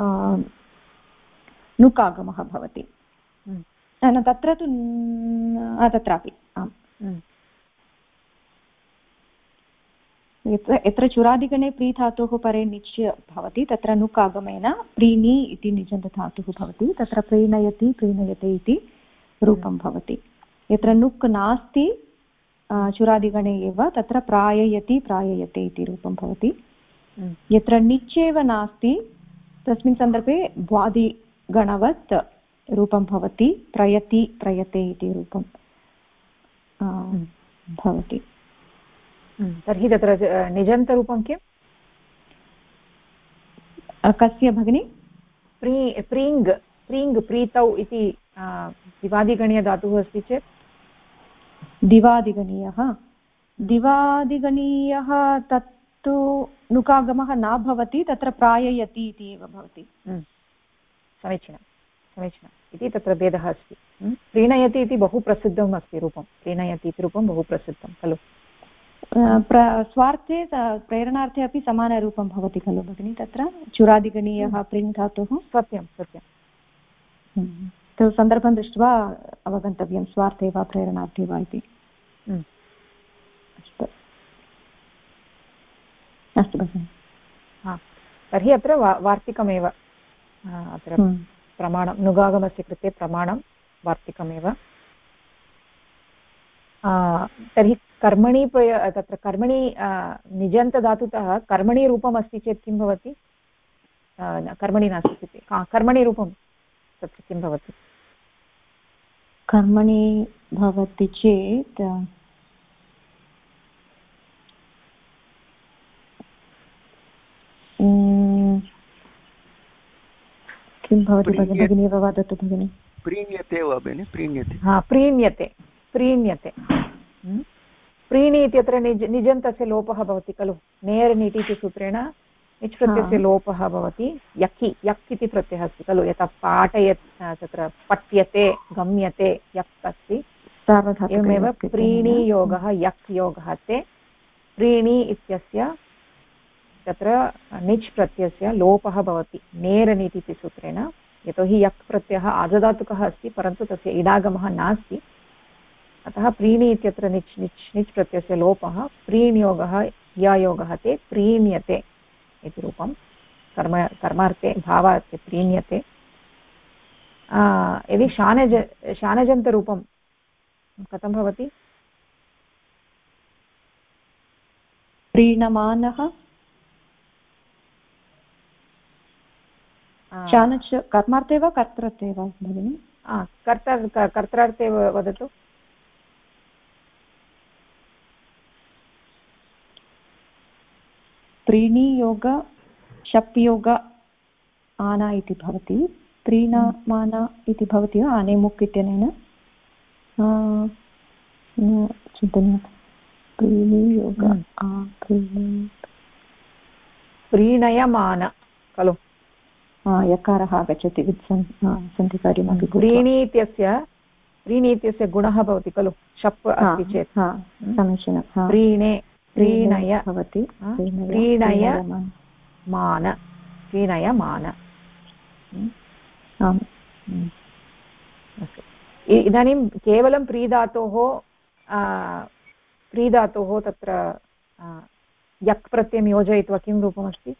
नुक् आगमः भवति तत्र तु तत्रापि आम् यत्र चुरादिगणे प्री धातोः परे निच् भवति तत्र नुक् आगमेन प्रीणि इति निजन्तधातुः भवति तत्र प्रीणयति प्रीणयते इति रूपं भवति यत्र नुक् नास्ति चुरादिगणे एव तत्र प्राययति प्राययते इति रूपं भवति यत्र निच् एव नास्ति तस्मिन् सन्दर्भे भ्वादिगणवत् रूपं भवति प्रयति प्रयते इति रूपं भवति तर्हि तत्र निजन्तरूपं किम् कस्य भगिनि प्रीङ् प्रीतौ इति दिवादिगणीयधातुः अस्ति चेत् दिवादिगणीयः तत्तु नुकागमः न भवति तत्र प्राययति इति एव भवति समीचीनम् इति तत्र भेदः अस्ति प्रीणयति इति बहु प्रसिद्धम् अस्ति रूपं प्रीणयति इति रूपं बहु प्रसिद्धं खलु स्वार्थे प्रेरणार्थे अपि समानरूपं भवति खलु भगिनि तत्र चुरादिगणीयः प्रिङ् धातुः सत्यं तत् सन्दर्भं दृष्ट्वा अवगन्तव्यं स्वार्थे वा प्रेरणार्थे वा इति अस्तु भगिनि तर्हि अत्र वार्तिकमेव अत्र प्रमाणं नुगागमस्य कृते प्रमाणं वार्तिकमेव तर्हि कर्मणि तत्र कर्मणि निजन्तधातुतः कर्मणि रूपम् अस्ति चेत् किं भवति कर्मणि नास्ति चेत् कर्मणि रूपं तत्र किं भवति कर्मणि भवति चेत् किं भवति भगिनी एव वदतु भगिनि प्रीण्यते वा भगिनि प्रीण्यते प्रीणि इत्यत्र निजन्तस्य लोपः भवति खलु नेरनीति इति सूत्रेण निच् प्रत्ययस्य लोपः भवति यक् इति प्रत्ययः अस्ति खलु यथा पाठयत् तत्र पठ्यते गम्यते यक् अस्ति एवमेव प्रीणि योगः यक् योगः ते प्रीणि इत्यस्य तत्र निच् प्रत्ययस्य लोपः भवति नेरनीति इति सूत्रेण यतोहि यक् प्रत्ययः आजधातुकः अस्ति परन्तु तस्य इडागमः नास्ति अतः प्रीणि इत्यत्र निच् प्रत्ययस्य लोपः प्रीण्योगः यायोगः ते प्रीण्यते इति रूपं कर्मार्थे भावार्थे प्रीण्यते। यदि शानजन्तरूपं कथं भवति? प्रीणमानः शानच् कर्मार्थे वा कर्तृर्थे वा भगिनि? कर्त्रार्थे वदतु। प्रीणियोग शप्योग आना इति भवति। प्रीणमान इति भवति वा आनेमुक् इत्यनेन? चिन्तनीयं। प्रीणियोग प्रीणयमान खलु? यकारः आगच्छति सन्धिकार्यमपि। प्रीणि इत्यस्य गुणः भवति खलु शप् अस्ति चेत्। समीचीनं। प्रीणय भवति। प्रीणयमान। इदानीं केवलं प्रीधातोः तत्र यक् प्रत्ययं योजयित्वा किं रूपमस्ति?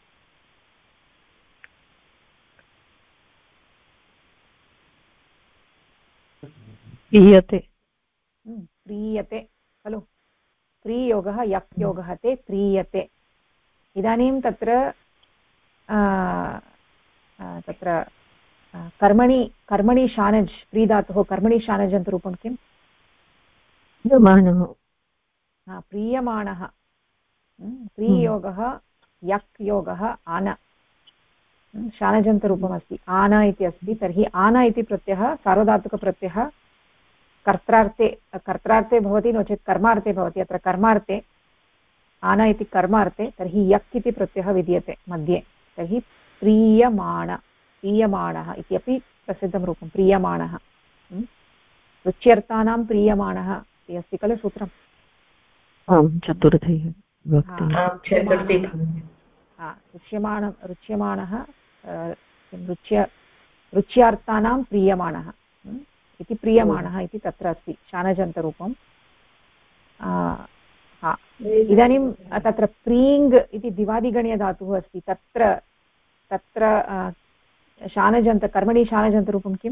प्रीयते खलु? प्रीयोगः यक् योगः ते प्रीयते। इदानीं तत्र कर्मणि शानज् प्रीधातुः कर्मणि शानजन्तरूपं किम्? प्रीयमाणः। प्रीयोगः यक् योगः आन शानजन्तरूपमस्ति। आन इति अस्ति। तर्हि आन इति प्रत्ययः सार्वधातुकप्रत्ययः कर्त्रार्थे भवति नो चेत् कर्मार्थे भवति। अत्र कर्मार्थे आन इति कर्मार्थे तर्हि यक् इति प्रत्ययः विद्यते मध्ये। तर्हि प्रीयमाणः इत्यपि प्रसिद्धं रूपं प्रीयमाणः। रुच्यर्थानां प्रीयमाणः इति अस्ति खलु सूत्रम्? चतुर्थी रुच्यमाणः रुच्यार्थानां प्रीयमाणः इति प्रीयमाणः इति तत्र अस्ति शानजन्तरूपं। इदानीं तत्र प्रीङ् इति दिवादिगणीयधातुः अस्ति। तत्र कर्मणि शानजन्तरूपं किम्?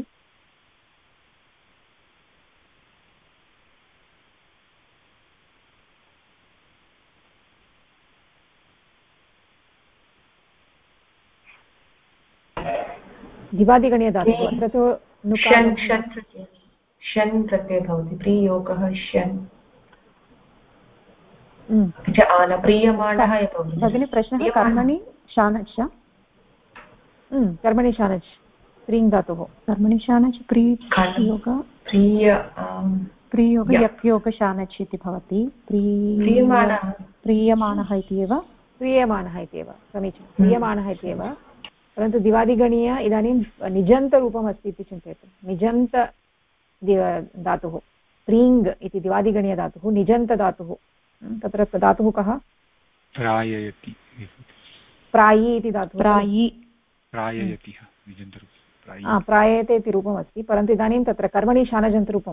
दिवादिगणीयधातुः अत्र तु षन् प्रत्ययः भवति। प्रीयोगः षन् प्रीयमाणः भगिनि प्रश्नः कर्मणि शानच् कर्मणि शानच् प्रीङ् धातुः कर्मणि शानच् प्रीयोग यक् योग शानच् इति भवति। प्रीयमाणः इति एव समीचीनं प्रीयमाणः इत्येव। परन्तु दिवादिगणीय इदानीं निजन्तरूपम् अस्ति इति चिन्तयतु। निजन्त धातुः प्रीङ् इति दिवादिगणीयधातुः निजन्तधातुः। तत्र धातुः कः? प्राययति। प्रायि इति धातुः। प्राययते इति रूपमस्ति। परन्तु इदानीं तत्र कर्मणि शानजन्तरूपं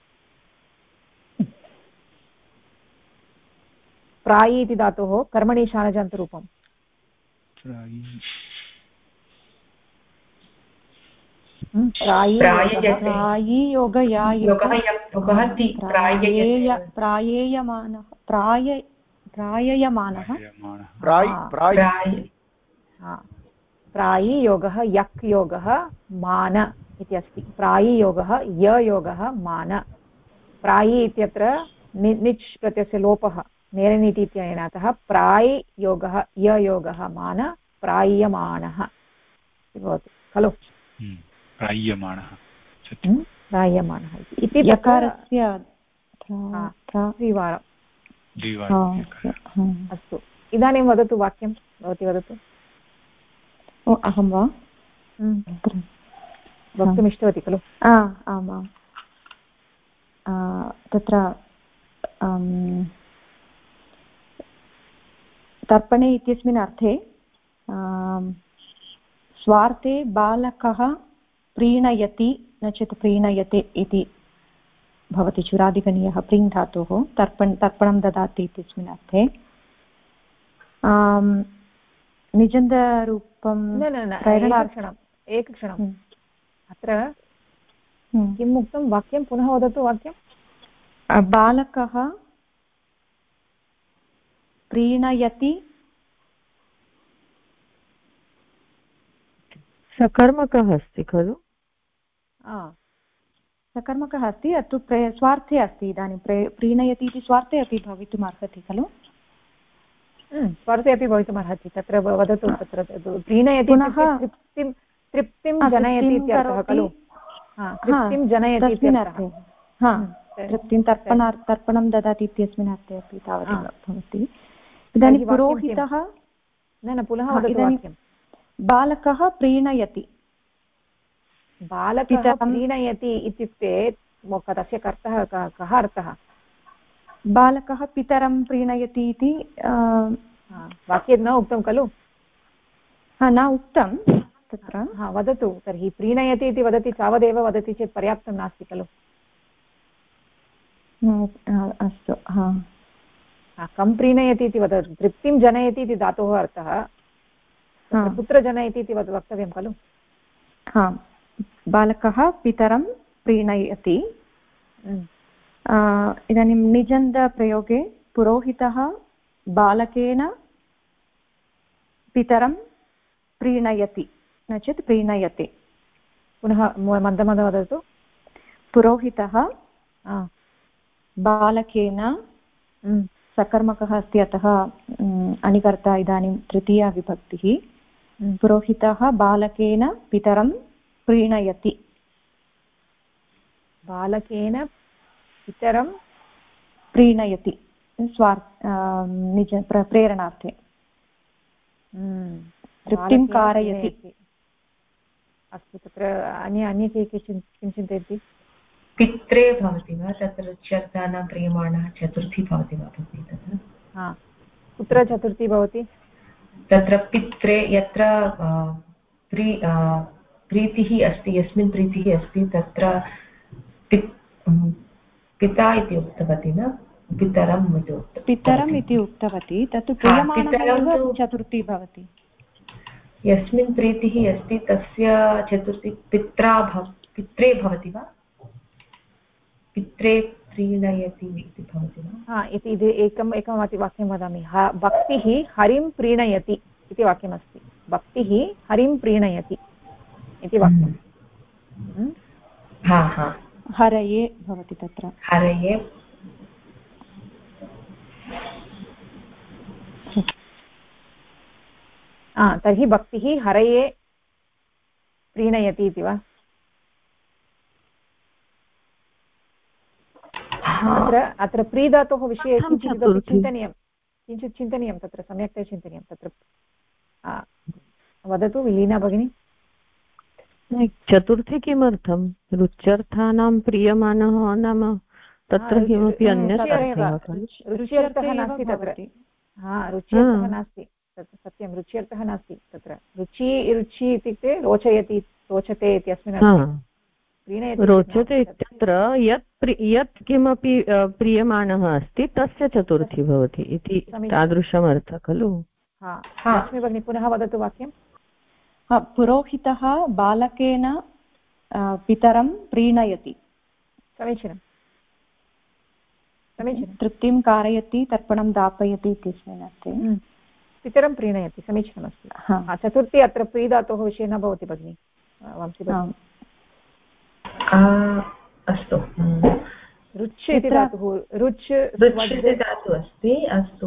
प्रायि इति धातोः कर्मणि शानजन्तरूपं प्रायियोगः यक् योगः मान इति अस्ति। प्रायियोगः य योगः मान। प्रायि इत्यत्र निच् प्रत्ययस्य लोपः नेरनीति इत्यनेन अतः प्रायियोगः य योगः मान प्राय्यमाणः भवति खलु? प्राय्यमाणः इति यकारस्य द्विवारम्। अस्तु इदानीं वदतु वाक्यं भवती वदतु। अहं वा वक्तुमिष्टवती खलु? आमां तत्र तर्पणे इत्यस्मिन् अर्थे स्वार्थे बालकः प्रीणयति न चेत् प्रीणयते इति भवति चुरादिगणीयः प्रीङ् धातोः तर्पणं ददाति इत्यस्मिन् अर्थे निजन्तरूपं एकक्षणम् अत्र किम् उक्तं वाक्यं पुनः वदतु वाक्यं बालकः प्रीणयति सकर्मकः अस्ति खलु सकर्मकः अस्ति अस्तु स्वार्थे अस्ति इदानीं प्रीणयति इति स्वार्थे अपि भवितुम् अर्हति खलु स्वार्थे अपि भवितुमर्हति तत्र वदतु तत्र प्रीणयति तृप्तिं जनयति इत्यर्थः खलु तृप्तिं जनयति तृप्तिं तर्पणं ददाति इत्यस्मिन् अर्थे अपि तावदेव भवति इदानीं पुरोहितः न पुनः वदतु वाक्यं बालकः प्रीणयति बालकः प्रीणयति इत्युक्ते तस्य कर्तः कः अर्थः बालकः पितरं प्रीणयति इति वाक्ये न उक्तं खलु न उक्तं तत्र वदतु तर्हि प्रीणयति इति वदति तावदेव वदति चेत् पर्याप्तं नास्ति खलु अस्तु कं प्रीणयति इति वदतु तृप्तिं जनयति इति धातोः अर्थः कुत्र जनयति इति वक्तव्यं खलु बालकः पितरं प्रीणयति इदानीं निजन्तप्रयोगे पुरोहितः बालकेन पितरं प्रीणयति नो चेत् प्रीणयति पुनः मन्दमन्दं वदतु पुरोहितः बालकेन सकर्मकः अस्ति अतः अनिकर्ता इदानीं तृतीया विभक्तिः पुरोहितः बालकेन पितरं प्रीणयति बालकेन पितरं प्रीणयति निज प्रेरणार्थे तृप्तिं कारयति अस्तु तत्र अन्ये के किं चिन्तयन्ति पित्रे भवति वा तत्र रुच्यर्थानां क्रियमाणः चतुर्थी भवति वा भगिनि तत्र कुत्र चतुर्थी भवति तत्र पित्रे यत्र प्रीतिः अस्ति यस्मिन् प्रीतिः अस्ति तत्र पिता इति उक्तवती न पितरम् इति उक्तवती तत्तु प्रीयमाणः चतुर्थी भवति यस्मिन् प्रीतिः अस्ति तस्य चतुर्थी पित्रे भवति वा पित्रे प्रीणयति इति भवति वा इति एकमपि वाक्यं वदामि भक्तिः हरिं प्रीणयति इति वाक्यमस्ति भक्तिः हरिं प्रीणयति इति वाक्यं हरये भवति तत्र हरये तर्हि भक्तिः हरये प्रीणयति इति वा अत्र प्रीधातोः विषये किञ्चित् चिन्तनीयं तत्र सम्यक्तया चिन्तनीयं तत्र वदतु लीना भगिनी चतुर्थी किमर्थं रुच्यर्थानां प्रीयमाणः नाम तत्र किमपि अन्यत् रुच्यर्थः नास्ति तत्र रुच्यर्थः नास्ति तत् सत्यं रुच्यर्थः नास्ति तत्र रुचि इत्युक्ते रोचते इत्यस्मिन् रोचते इत्यत्र यत् किमपि प्रीयमाणः अस्ति तस्य चतुर्थी भवति इति तादृशम् अर्थः खलु लक्ष्मी भगिनी पुनः वदतु वाक्यं पुरोहितः बालकेन पितरं प्रीणयति समीचीनं तृप्तिं कारयति तर्पणं दापयति इत्यस्मिन् अर्थे पितरं प्रीणयति समीचीनमस्ति चतुर्थी अत्र प्रीधातोः विषये न भवति भगिनि वंशी भगिनी अस्तु रुच् इति धातुः रुच् धातुः अस्ति अस्तु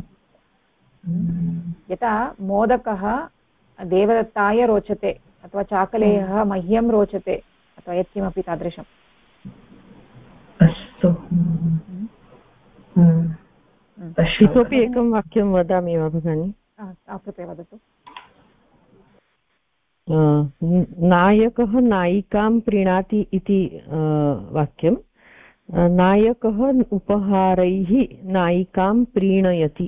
यथा मोदकः देवदत्ताय रोचते अथवा चाकलेहः मह्यं रोचते अथवा यत्किमपि तादृशम् अस्तु इतोपि एकं वाक्यं वदामि वा भगिनि कृपया वदतु नायकः नायिकां प्रीणाति इति वाक्यं नायकः उपहारैः नायिकां प्रीणयति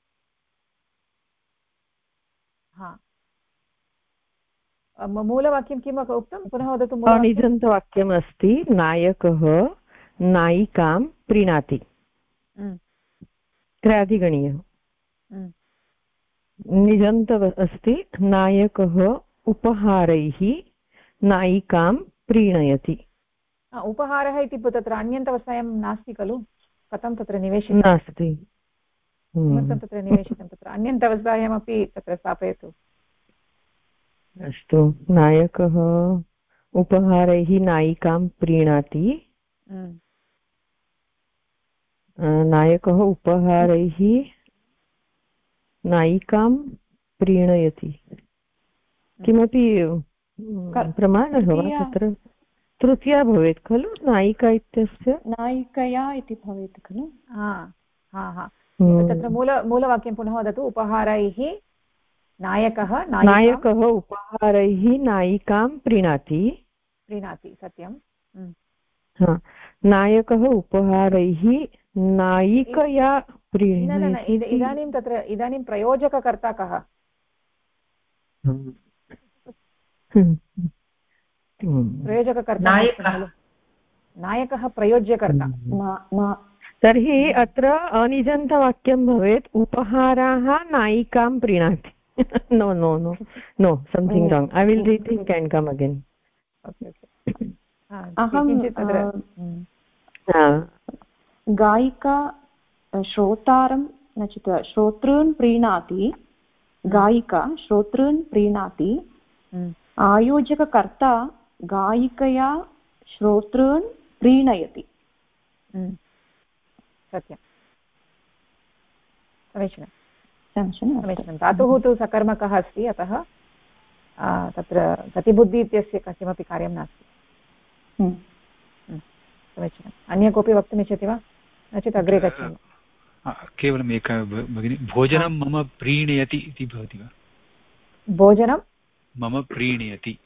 मूलवाक्यं किम् उक्तं पुनः वदतु निजन्तवाक्यम् अस्ति नायकः नायिकां प्रीणाति क्रयाधिगणीयः निजन्त अस्ति नायकः उपहारैः नायिकां प्रीणयति। उपहारः इति तत्र अन्यन्तवस्थायां नास्ति खलु, कथं तत्र निवेशितं नास्ति, किमर्थं तत्र निवेशितं, तत्र अन्यन्तवस्थायामपि तत्र स्थापयतु। अस्तु, नायकः उपहारैः नायिकां प्रीणाति, नायकः उपहारैः नायिकां प्रीणयति, किमपि प्रमाणः वा तत्र? तृतीया भवेत् खलु, नायिका इत्यस्य नायिकया इति भवेत् खलु। तत्र मूलवाक्यं पुनः वदतु। उपहारैः नायकः उपहारैः नायिकां प्रीणाति, सत्यं। नायकः उपहारैः नायिकया प्रीणयति। इदानीं तत्र इदानीं प्रयोजककर्ता कः? नायकः प्रयोज्यकर्ता। तर्हि अत्र अनिजन्तवाक्यं भवेत् उपहाराः नायिकां प्रीणाति। No no no no, something wrong, I will rethink and come again. गायिका श्रोतारं नचित् श्रोतॄन् प्रीणाति, गायिका श्रोतॄन् प्रीणाति, आयोजककर्ता गायिकया श्रोतॄन् प्रीणयति। सत्यं, समीचीनं। धातुः तु सकर्मकः अस्ति, अतः तत्र गतिबुद्धि इत्यस्य किमपि कार्यं नास्ति। समीचीनम्। अन्य कोऽपि वक्तुम् इच्छति वा? नो चेत् अग्रे गच्छामः। केवलम् एकः भगिनी, भोजनं मम प्रीणयति इति भवति वा? भोजनं मम प्रीणयति,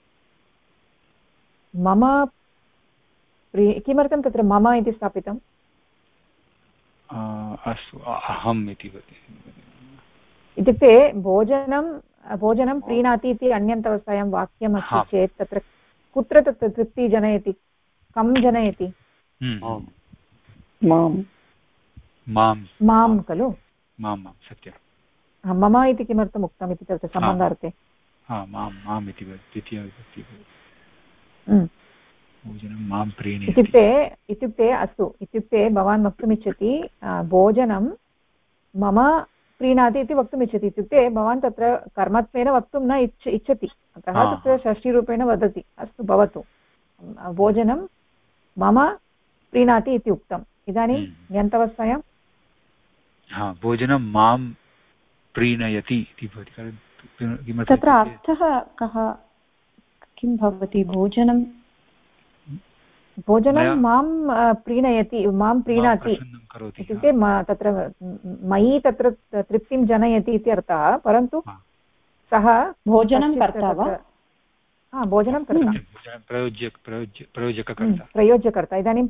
मम किमर्थं तत्र मम इति स्थापितम्? अस्तु, अहम् इति भवति। इत्युक्ते भोजनं प्रीणाति इति अन्यन्तवस्थायां वाक्यम् अस्ति चेत् तत्र कुत्र तत्र तृप्तिः जनयति, कं जनयति? मां खलु। सत्यं। मम इति किमर्थम् उक्तम् इति तत्र सम्बन्धार्थे? इत्युक्ते अस्तु, इत्युक्ते भवान् वक्तुमिच्छति भोजनं मम प्रीणाति इति वक्तुमिच्छति, इत्युक्ते भवान् तत्र कर्मत्वेन वक्तुं न इच्छति, अतः तत्र षष्ठीरूपेण वदति। अस्तु, भवतु, भोजनं मम प्रीणाति इति उक्तम्। इदानीं ण्यन्तवस्थायां भोजनं मां प्रीणयति इति भवति। तत्र अर्थः कः, किं भवति? भोजनं मां प्रीणयति, मां प्रीणाति इत्युक्ते तत्र मयि तत्र तृप्तिं जनयति इति अर्थः, परन्तु सः भोजनं कर्ता वा? भोजनं कर्ता, प्रयोज्यकर्ता। इदानीं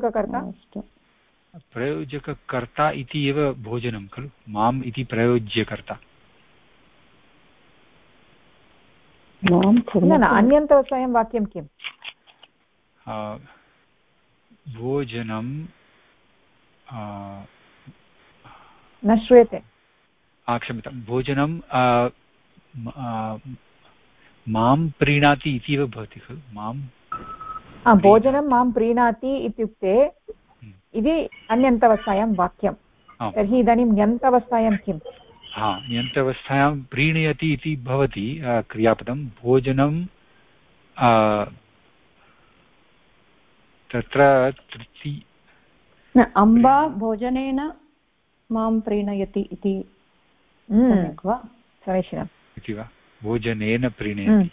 प्रयोजककर्ता इति एव भोजनं खलु, माम् इति प्रयोज्यकर्ता। न, अन्यन्तवस्थायां वाक्यं किम्? भोजनं न श्रूयते। क्षम्यतां, भोजनं मां प्रीणाति इति एव भवति खलु, भोजनं मां प्रीणाति इत्युक्ते इति अन्यन्तवस्थायां वाक्यं। तर्हि इदानीं ण्यन्तवस्थायां किम्? ण्यन्तवस्थायां प्रीणयति इति भवति क्रियापदं। भोजनं तत्र अम्बा भोजनेन मां प्रीणयति इति सम्यक् वा? समीचीनम् इति वा? भोजनेन प्रीणयति,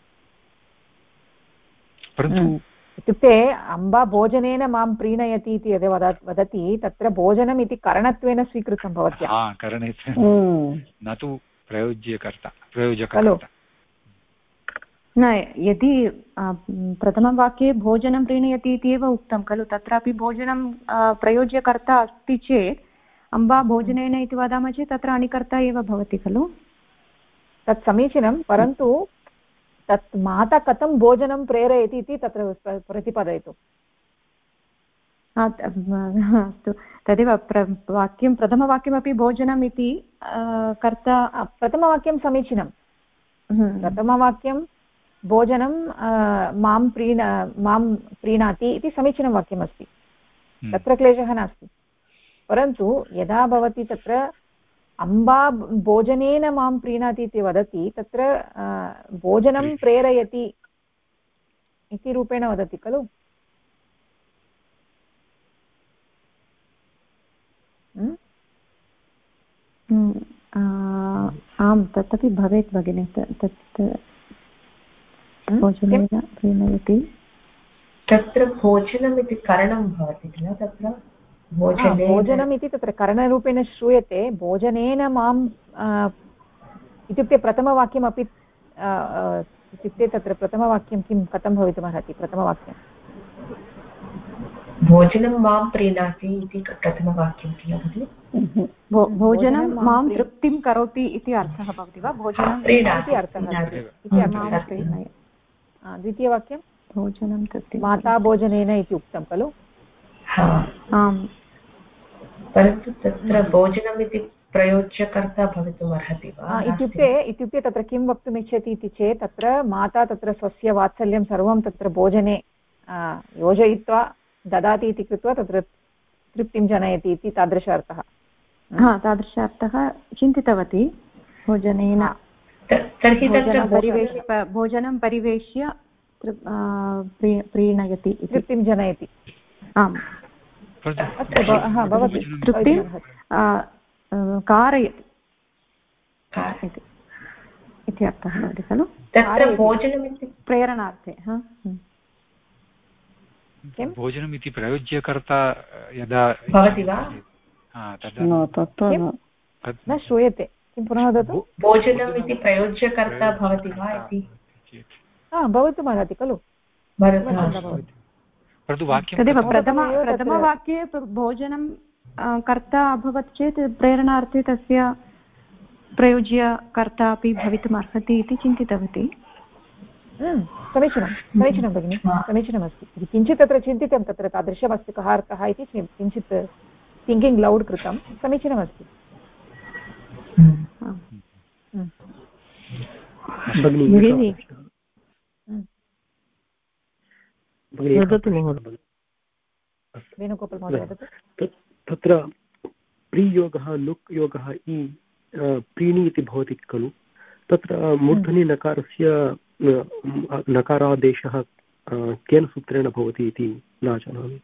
परन्तु इत्युक्ते अम्बा भोजनेन मां प्रीणयति इति यद् वदति, तत्र भोजनम् इति करणत्वेन स्वीकृतं भवत्या। करणत्वेन, न तु प्रयोजककर्ता। न, यदि प्रथमवाक्ये भोजनं प्रीणयति इति एव उक्तं खलु, तत्रापि भोजनं प्रयोज्यकर्ता अस्ति चेत् अम्बा भोजनेन इति वदामः चेत् तत्र अनिकर्ता एव भवति खलु। तत् समीचीनं, परन्तु तत् माता कथं भोजनं प्रेरयति इति तत्र प्रतिपादयतु। अस्तु तदेव वाक्यं प्रथमवाक्यमपि भोजनम् इति कर्ता प्रथमवाक्यं समीचीनं प्रथमवाक्यं भोजनं मां प्रीणाति इति समीचीनं वाक्यमस्ति तत्र क्लेशः नास्ति परन्तु यदा भवती तत्र अम्बा भोजनेन मां प्रीणाति इति वदति तत्र भोजनं प्रेरयति इति रूपेण वदति खलु आम् तदपि भवेत् भगिनि तत् भोजनेन प्रीणयति तत्र भोजनम् इति करणं भवति किल तत्र भोजनम् इति तत्र करणरूपेण श्रूयते भोजनेन माम् इत्युक्ते प्रथमवाक्यमपि इत्युक्ते तत्र प्रथमवाक्यं किं कथं भवितुमर्हति प्रथमवाक्यं भोजनं मां प्रीणाति इति प्रथमवाक्यं किल भगिनि भोजनं मां तृप्तिं करोति इति अर्थः भवति वा भोजनं इति अर्थः द्वितीयवाक्यं भोजनं तृप्तिं माता भोजनेन इति उक्तं खलु आम् परन्तु तत्र भोजनम् इति प्रयोज्यकर्ता भवितुम् अर्हति वा इत्युक्ते तत्र किं वक्तुमिच्छति इति चेत् तत्र माता तत्र स्वस्य वात्सल्यं सर्वं तत्र भोजने योजयित्वा ददाति इति कृत्वा तत्र तृप्तिं जनयति इति तादृश अर्थः तादृश अर्थः चिन्तितवती भोजनेन तर्हि भोजनं परिवेश्य प्रीणयति तृप्तिं जनयति आम् तृप्तिं कारयति इति अर्थः भवति खलु तत्र भोजनमिति प्रेरणार्थे भोजनम् इति प्रयोज्यकर्ता यदा भवति वा न श्रूयते किं पुनः वदतु भोजनम् इति प्रयोज्यकर्ता भवति वा इति भवितुमर्हति खलु तदेव प्रथमवाक्ये भोजनं कर्ता अभवत् चेत् प्रेरणार्थे तस्य प्रयोज्यकर्ता अपि भवितुमर्हति इति चिन्तितवती समीचीनं भगिनि समीचीनमस्ति किञ्चित् तत्र चिन्तितं तत्र तादृशमस्ति कः अर्थः इति किञ्चित् थिङ्किङ्ग् लौड् कृतं समीचीनमस्ति वेणुगोपाल् महोदय वदतु तत्र प्रियोगः लुक् योगः प्रीणि इति भवति खलु तत्र मूर्धनि नकारस्य नकारादेशः केन सूत्रेण भवति इति न जानामि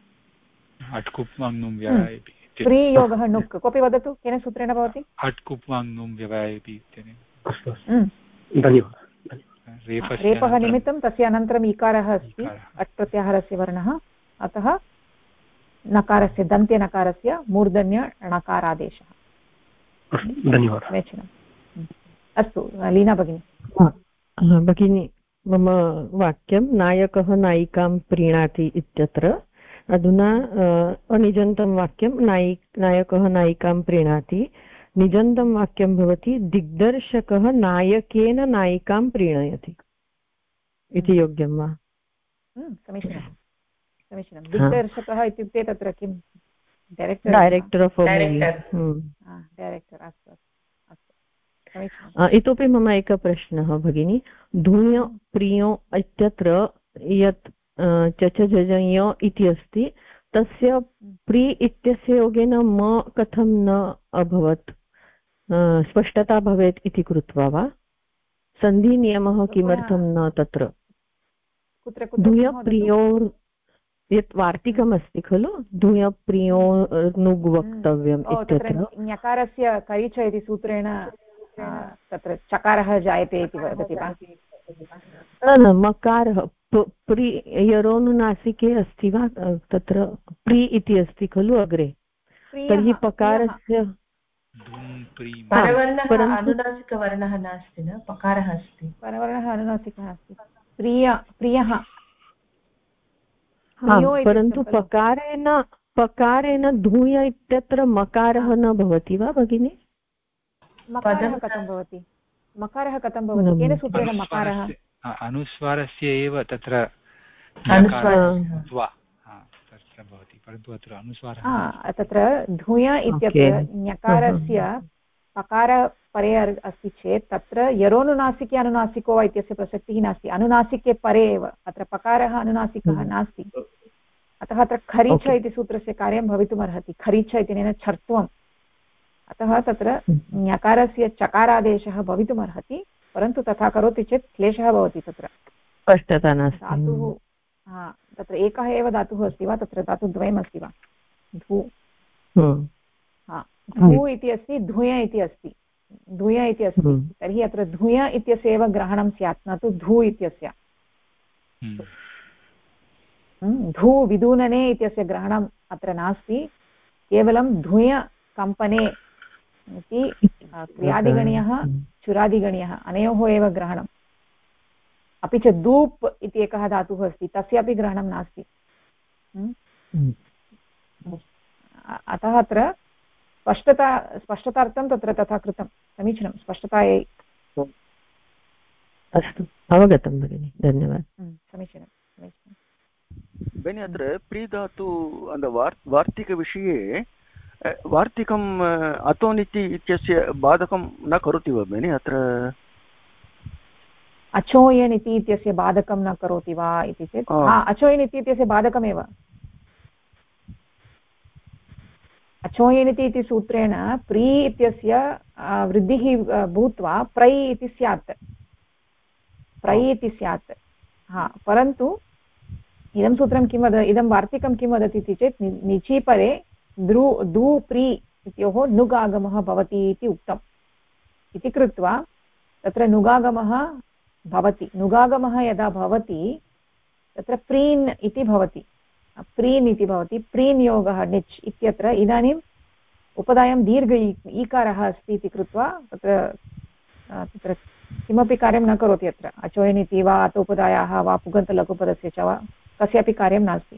प्रियोगः नुक् कोऽपि वदतु केन सूत्रेण भवति अस्तु धन्यवादः रेपः निमित्तं तस्य अनन्तरम् इकारः अस्ति अट् प्रत्याहारस्य वर्णः अतः नकारस्य दन्त्य नकारस्य मूर्धन्य णकारादेशः धन्यवादः समीचीनम् अस्तु लीना भगिनी भगिनी मम वाक्यं नायकः नायिकां प्रीणाति इत्यत्र अधुना अनिजन्तं वाक्यं नायकः नायिकां प्रीणाति निजन्तं वाक्यं भवति दिग्दर्शकः नायकेन नायिकां प्रीणयति इति योग्यं वा समीचीनं दिग्दर्शकः इत्युक्ते तत्र किं डैरेक्टर् आफ् डैरेक्टर् अस्तु इतोपि मम एकः प्रश्नः भगिनी धूय प्रियो इत्यत्र यत् चचजय इति अस्ति तस्य प्रि इत्यस्य योगेन म कथं न अभवत् स्पष्टता भवेत् इति कृत्वा वा सन्धिनियमः किमर्थं न तत्र धूय प्रियो यत् वार्तिकमस्ति खलु धूय प्रियो नुग् वक्तव्यम् इत्यत्र ञकारस्य करिच इति सूत्रेण तत्र चकारः जायते इति वदति वा न मकारः प्रि यरोनुनासिके अस्ति वा तत्र प्रि इति अस्ति खलु अग्रे तर्हि पकारस्य अनुनासिकवर्णः नास्ति न पकारः अस्ति परवर्णः अनुनासिकः अस्ति प्रियः परन्तु पकारेण धूय इत्यत्र मकारः न भवति वा भगिनि मकारः कथं भवति केन सूत्रेण मकारः अनुस्वारस्य एव तत्र तत्र भवति, परन्तु अत्र अनुस्वारः तत्र धूय इत्यत्र ञकारस्य पकारपरे अस्ति चेत् तत्र यरोनुनासिके अनुनासिको वा इत्यस्य प्रसक्तिः नास्ति, अनुनासिके परे एव, अत्र पकारः अनुनासिकः नास्ति, अतः अत्र खरीच इति सूत्रस्य कार्यं भवितुमर्हति, खरीच इत्यनेन छर्त्वम्, अतः तत्र ञकारस्य चकारादेशः भवितुमर्हति, परन्तु तथा करोति चेत् क्लेशः भवति, तत्र स्पष्टता नास्ति। धातुः तत्र एकः एव धातुः अस्ति वा, तत्र धातुद्वयमस्ति वा, धू धू इति अस्ति, धूय इति अस्ति, धूय इति अस्ति, तर्हि अत्र धूय इत्यस्य एव ग्रहणं स्यात्, न तु धू इत्यस्य। धू विदूनने इत्यस्य ग्रहणम् अत्र नास्ति, केवलं धूय कम्पने इति क्रियादिगणीयः चुरादिगणीयः अनयोः एव ग्रहणम्। अपि च धूप् इति एकः धातुः अस्ति, तस्यापि ग्रहणं नास्ति। अतः अत्र स्पष्टतार्थं तत्र तथा कृतं, समीचीनं, स्पष्टतायै। अस्तु, अवगतं भगिनि, धन्यवादः। समीचीनं समीचीनं भगिनि, अत्र प्रीधातु वार्तिकविषये वार्तिकम् अतोनिति इत्यस्य बाधकं न करोति वा भगिनि? अत्र अचोयन् इति इत्यस्य बाधकं न करोति वा इति चेत् अचोयन् इति इत्यस्य बाधकमेव। अचोयन् इति सूत्रेण प्री इत्यस्य वृद्धिः भूत्वा प्रै इति स्यात्, प्रै इति स्यात्। परन्तु इदं सूत्रं किं वदति, इदं वार्तिकं किं वदति इति चेत् निचीपरे दू प्री इत्योः नुगागमः भवति इति उक्तम् इति कृत्वा तत्र नुगागमः भवति। नुगागमः यदा भवति तत्र प्रीन् इति भवति, प्रीन् इति भवति, प्रीन् योगः निच् इत्यत्र इदानीम् उपधायां दीर्घ ईकारः अस्ति इति कृत्वा तत्र किमपि कार्यं न करोति। अत्र अचोयन् इति वा अतोपधायाः वा पुगन्तलघुपदस्य च वा कस्यापि कार्यं नास्ति।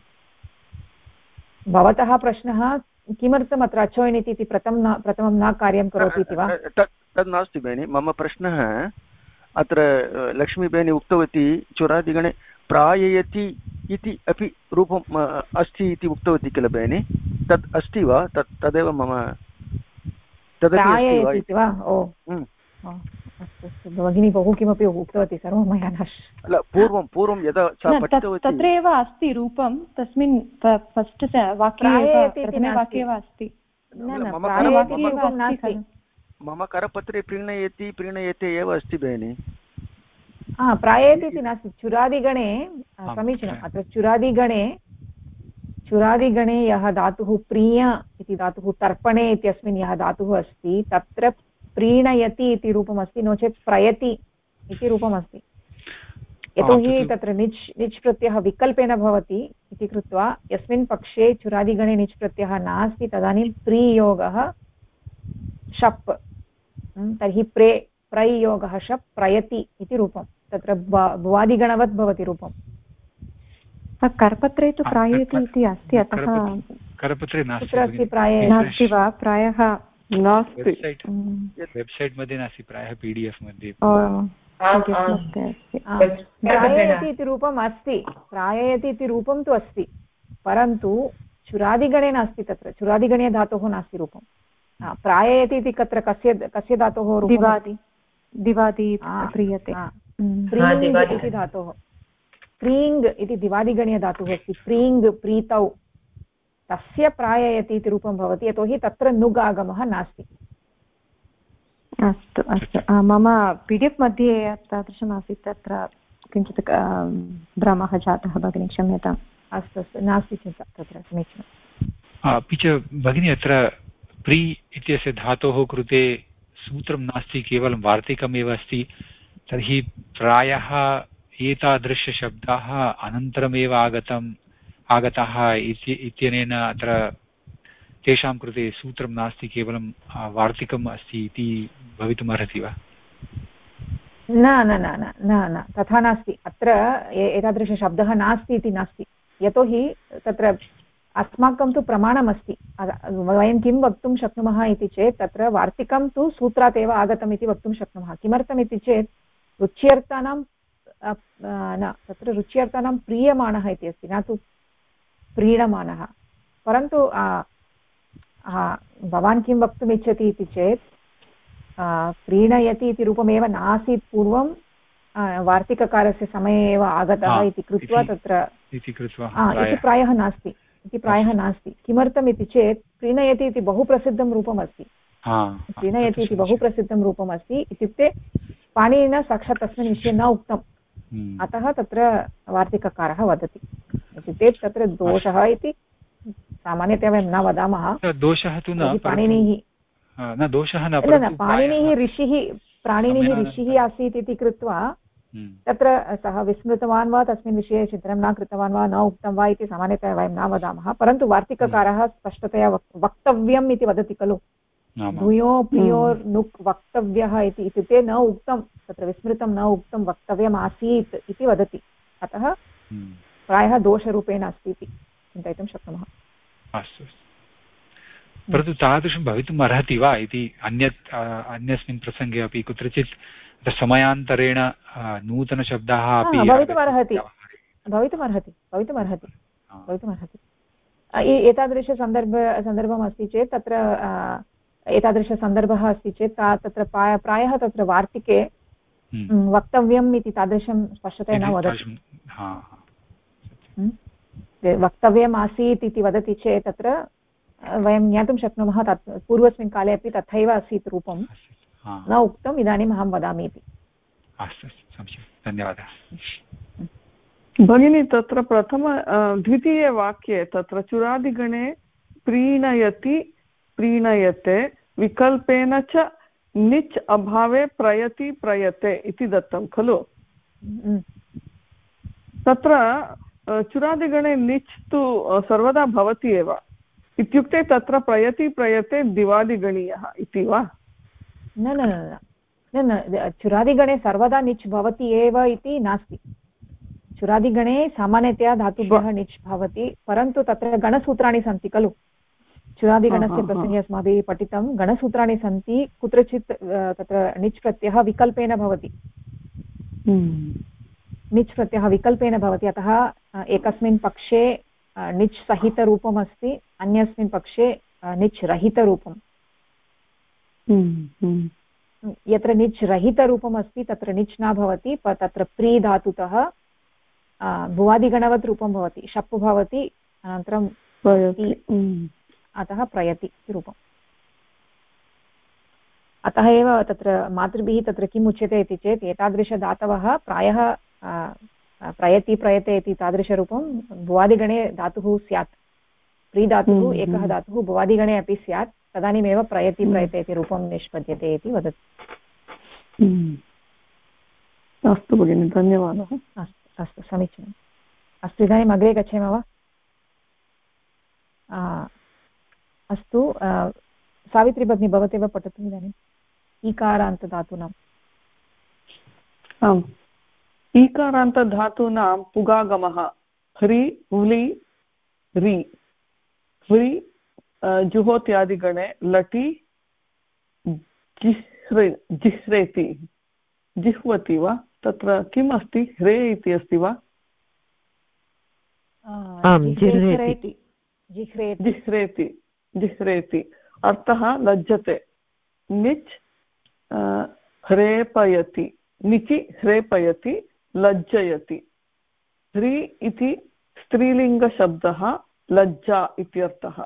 भवतः प्रश्नः किमर्थम् अत्र अचोयन् इति प्रथमं न कार्यं करोति इति वा? तद् नास्ति भगिनि, मम प्रश्नः अत्र लक्ष्मीबेनी उक्तवती चुरादिगणे प्राययति इति अपि रूपम् अस्ति इति उक्तवती किल भगिनि, तत् अस्ति वा? तदेव मम प्राययति वा? ओ अस्तु अस्तु, भगिनी बहु किमपि उक्तवती, सर्वं मया न पूर्वं यदा सा पठितवती तत्रैव अस्ति रूपं, तस्मिन् फस्ट् वाक्ये एव अस्ति। मम करपत्रे प्रीणयते एव अस्ति भगिनि। प्राययति इति नास्ति, चुरादिगणे समीचीनम्। अत्र चुरादिगणे यः धातुः प्रीय इति धातुः, तर्पणे इत्यस्मिन् यः धातुः अस्ति तत्र प्रीणयति इति रूपमस्ति, नो चेत् प्रयति इति रूपमस्ति। यतोहि तत्र निच् प्रत्ययः विकल्पेन भवति इति कृत्वा यस्मिन् पक्षे चुरादिगणे निच् प्रत्ययः नास्ति तदानीं प्रीयोगः शप्, तर्हि प्रयोगः शप् प्रयति इति रूपं, तत्र भुवादिगणवत् भवति रूपं। करपत्रे तु प्रायति इति अस्ति, अतः करपत्रे कुत्र अस्ति नास्ति वा? प्रायः नास्ति, वेब्सैट् मध्ये नास्ति, प्रायः PDF मध्ये। प्राययति इति रूपम् अस्ति, प्राययति इति रूपं तु अस्ति, परन्तु चुरादिगणे नास्ति, तत्र चुरादिगणे धातोः नास्ति रूपं। प्राययति इति तत्र कस्य धातोः रूपं? दिवादि क्रियते, प्रीङ् इति धातोः, प्रीङ् इति दिवादिगणीय धातुः अस्ति, प्रीङ् प्रीतौ, तस्य प्राययति इति रूपं भवति, यतोहि तत्र नुग् आगमः नास्ति। अस्तु अस्तु, मम PDF मध्ये तादृशमासीत्, तत्र किञ्चित् भ्रमः जातः भगिनी, क्षम्यताम्। अस्तु अस्तु, नास्ति चिन्ता, तत्र समीचीनम्। अपि च भगिनी अत्र प्री इत्यस्य धातोः कृते सूत्रं नास्ति, केवलं वार्तिकमेव अस्ति, तर्हि प्रायः एतादृशशब्दाः अनन्तरमेव आगताः इत्यनेन अत्र तेषां कृते सूत्रं नास्ति, केवलं वार्तिकम् अस्ति इति भवितुमर्हति वा? न न न न न न तथा नास्ति, अत्र एतादृशशब्दः नास्ति इति नास्ति, यतोहि तत्र अस्माकं तु प्रमाणमस्ति। वयं किं वक्तुं शक्नुमः इति चेत् तत्र वार्तिकं तु सूत्रात् एव आगतम् इति वक्तुं शक्नुमः। किमर्थम् इति चेत् रुच्यर्थानां न, तत्र रुच्यर्थानां प्रीयमाणः इति अस्ति, न तु प्रीणमानः परन्तु भवान् किं वक्तुम् इच्छति इति चेत् प्रीणयति इति रूपमेव नासीत् पूर्वं वार्तिककारस्य समये एव आगतः इति कृत्वा तत्र इति प्रायः नास्ति किमर्थम् इति चेत् प्रीणयति इति बहु प्रसिद्धं रूपमस्ति प्रीणयति इति बहु प्रसिद्धं रूपमस्ति इत्युक्ते पाणिनिना साक्षात् तस्मिन् विषये न उक्तम् अतः तत्र वार्तिककारः वदति इत्युक्ते तत्र दोषः इति सामान्यतया वयं न वदामः दोषः तु न पाणिनिः न दोषः न पाणिनिः ऋषिः आसीत् इति कृत्वा तत्र सः विस्मृतवान् वा तस्मिन् विषये चिन्तनं न कृतवान् वा न उक्तं वा इति सामान्यतया वयं न वदामः परन्तु वार्तिककारः स्पष्टतया वक्तव्यम् इति वदति खलु भूयो प्रियोर्नुक् वक्तव्यः इति इत्युक्ते न उक्तं तत्र विस्मृतं न उक्तं वक्तव्यम् आसीत् इति वदति अतः प्रायः दोषरूपेण अस्ति इति चिन्तयितुं शक्नुमः अस्तु परन्तु तादृशं भवितुम् अर्हति वा इति अन्यस्मिन् प्रसङ्गे अपि कुत्रचित् समयान्तरेण नूतनशब्दाः अपि भवितुमर्हति एतादृशसन्दर्भम् अस्ति चेत् तत्र एतादृशसन्दर्भः अस्ति चेत् तत्र प्रायः तत्र वार्तिके वक्तव्यम् इति तादृशं स्पष्टतया न वदति वक्तव्यम् आसीत् इति वदति चेत् तत्र वयं ज्ञातुं शक्नुमः तत् पूर्वस्मिन् काले अपि तथैव आसीत् रूपं न उक्तम् इदानीम् अहं वदामि इति अस्तु धन्यवादः भगिनी तत्र द्वितीयवाक्ये तत्र चुरादिगणे प्रीणयति प्रीणयते विकल्पेन च निच् अभावे प्रयति प्रयते इति दत्तं खलु तत्र चुरादिगणे निच् तु सर्वदा भवति एव इत्युक्ते तत्र प्रयति प्रयते दिवादिगणीयः इति वा न न न न चुरादिगणे सर्वदा निच् भवति एव इति नास्ति चुरादिगणे सामान्यतया धातुभ्यः निच् भवति परन्तु तत्र गणसूत्राणि सन्ति खलु चुरादिगणस्य प्रसङ्गे अस्माभिः पठितं गणसूत्राणि सन्ति कुत्रचित् तत्र निच् प्रत्ययः विकल्पेन भवति निच् प्रत्ययः विकल्पेन भवति अतः एकस्मिन् पक्षे निच् सहितरूपम् अस्ति अन्यस्मिन् पक्षे निच् रहितरूपम् यत्र निच् रहितरूपम् अस्ति तत्र निच् न भवति तत्र प्री धातुतः भुवादिगणवत् रूपं भवति शप् भवति अनन्तरं अतः प्रयति रूपम् अतः एव तत्र मातृभिः तत्र किम् उच्यते इति चेत् एतादृशधातवः प्रायः प्रयति प्रयते इति तादृशरूपं भुवादिगणे धातुः स्यात् प्रीधातुः एकः धातुः भुवादिगणे अपि स्यात् तदानीमेव प्रयति प्रयते इति रूपं निष्पद्यते इति वदति अस्तु भगिनि धन्यवादः अस्तु समीचीनम् अस्तु इदानीम् अग्रे गच्छेम वा अस्तु सावित्री भगिनी भवतेव पठतु इदानीम् ईकारान्तधातूनाम् आम् ईकारान्तधातूनां पुगागमः ह्रि व्लि रि ह्रि जुहोत्यादिगणे लटि जिह्रेति जिह्वति वा तत्र किम् अस्ति ह्रे इति अस्ति वा जिह्रेति जिह्रेति अर्थः लज्जते निच् ह्रेपयति निचि ह्रेपयति लज्जयति ह्री इति स्त्रीलिङ्गशब्दः लज्जा इत्यर्थः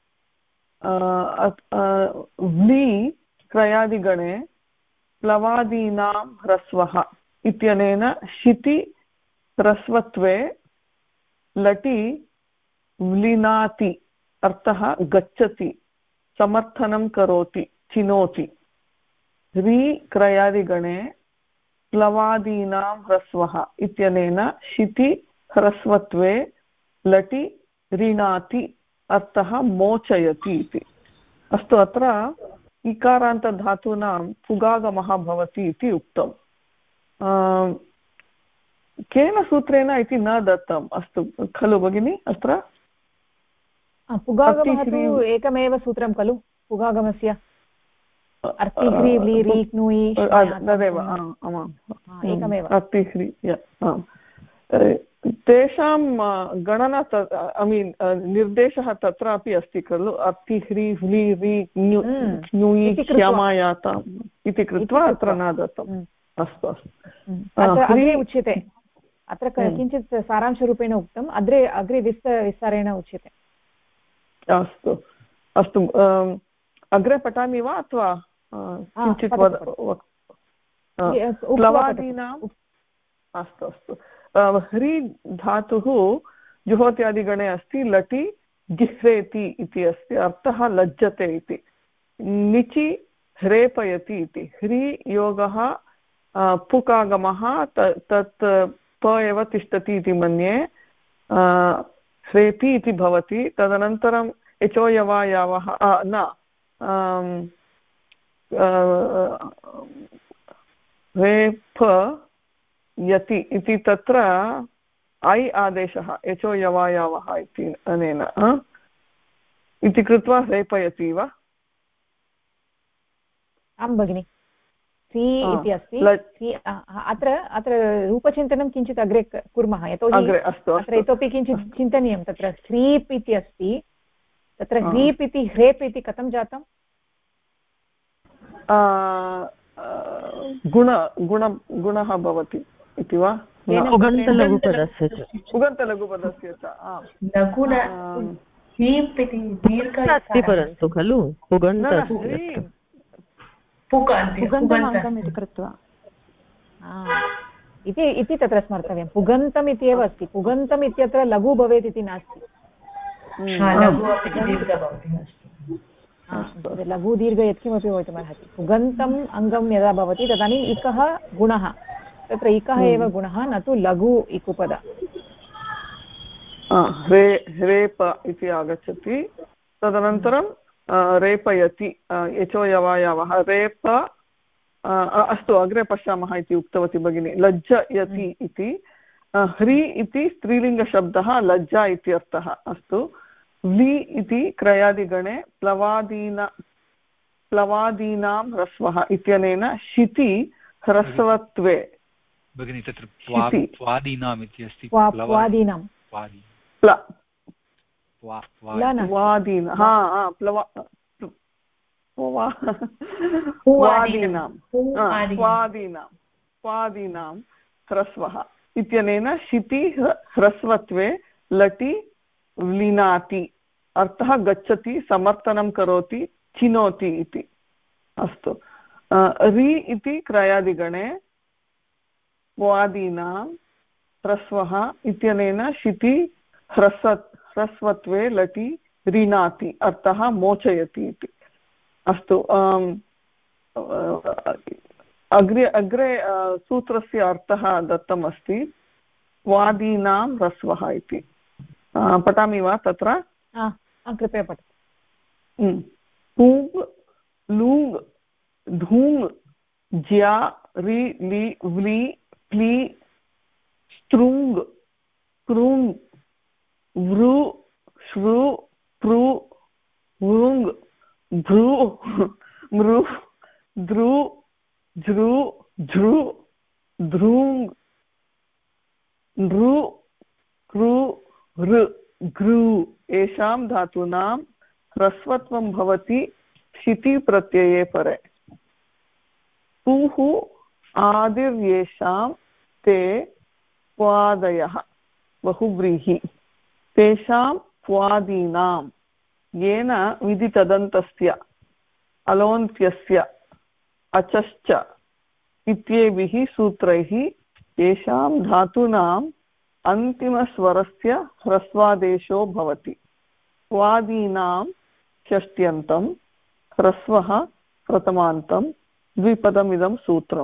व्ली क्रयादिगणे प्लवादीनां ह्रस्वः इत्यनेन शिति ह्रस्वत्वे लटि व्लिनाति अर्थः गच्छति समर्थनं करोति चिनोति ह्री क्रयादिगणे प्लवादीनां ह्रस्वः इत्यनेन शिति ह्रस्वत्वे लटि ऋणाति अर्थः मोचयति इति अस्तु अत्र इकारान्तधातूनां पुगागमः भवति इति उक्तम् केन सूत्रेण इति न दत्तम् अस्तु खलु भगिनि अत्र पुगागमः तु एकमेव सूत्रं खलु पुगागमस्य अर्तिह्रि व्लि रि क्नुयि तदेव एकमेव तेषां गणना ऐ मीन् निर्देशः तत्रापि अस्ति खलु अति ह्री ह्ली रि ञ्यूयि क्षमायाताम् इति कृत्वा अत्र न दत्तम् अस्तु अग्रे उच्यते अत्र किञ्चित् सारांशरूपेण उक्तम् अग्रे अग्रे विस्तारेण उच्यते अस्तु अस्तु अग्रे पठामि वा अथवा किञ्चित् प्लवादीनाम् अस्तु अस्तु ह्री धातुः जुहोत्यादिगणे अस्ति लटि जिह्रेति इति अस्ति अर्थः लज्जते इति निचि ह्रेपयति इति ह्री योगः पुकागमः तत् प एव तिष्ठति इति मन्ये ह्रेति इति भवति तदनन्तरं एचो यवा यावः न रेप यति इति तत्र ऐ आदेशः एचो यवायावः इति अनेन इति कृत्वा रेपयति वा आं भगिनि सी इति अस्ति अत्र रूपचिन्तनं किञ्चित् अग्रे कुर्मः यतोहि अत्र इतोपि किञ्चित् चिन्तनीयं तत्र ह्रीप् इति अस्ति तत्र ह्रीप् इति ह्रेप् इति कथं जातम् गुणः भवति इति वा उगन्तलघुपदस्य अस्ति परन्तु खलु इति तत्र स्मर्तव्यं पुगन्तम् इत्येव अस्ति पुगन्तम् इत्यत्र लघु भवेत् इति नास्ति लघु दीर्घ यत्किमपि भवितुमर्हति पुगन्तम् अङ्गं यदा भवति तदानीम् इकः गुणः तत्र इकः एव गुणः न तु लघु इकुपद रेप इति आगच्छति तदनन्तरं रेपयति यचो यवायावः रेप अस्तु अग्रे पश्यामः इति उक्तवती भगिनी लज्जयति इति ह्री इति स्त्रीलिङ्गशब्दः लज्जा इति अर्थः अस्तु व्लि इति क्रयादिगणे प्लवादीनां ह्रस्वः इत्यनेन शिति ह्रस्वत्वे भगिनी तत्र प्वादीनाम् इति अस्ति प्वादीनां ह्रस्वः इत्यनेन शिति ह्रस्वत्वे लटि व्लिनाति अर्थः गच्छति समर्थनं करोति चिनोति इति अस्तु रि इति क्रयादिगणे प्वादीनां ह्रस्वः इत्यनेन शिति ह्रस्वत्वे लटि ऋणाति अर्थः मोचयति इति अस्तु अग्रे सूत्रस्य अर्थः दत्तम् अस्ति प्वादीनां ह्रस्वः इति पठामि वा तत्र कृपया पठतु पूङ् लूङ् धूङ् ज्या रि लि व्लि प्लि स्त्रुङ् कृङ् वृ श्रु प्रु वृङ् भ्रू मृ द्रु झृ झृ ध्रुङ् नृ कृ ऋ घृ एषां धातूनां ह्रस्वत्वं भवति शितिप्रत्यये परे पुः आदिर्येषां ते प्वादयः बहुव्रीहि तेषां प्वादीनां येन विधितदन्तस्य अलोन्त्यस्य अचश्च इत्येभिः सूत्रैः येषां धातूनाम् अन्तिमस्वरस्य ह्रस्वादेशो भवति प्वादीनां षष्ट्यन्तं ह्रस्वः प्रथमान्तं द्विपदमिदं सूत्रम्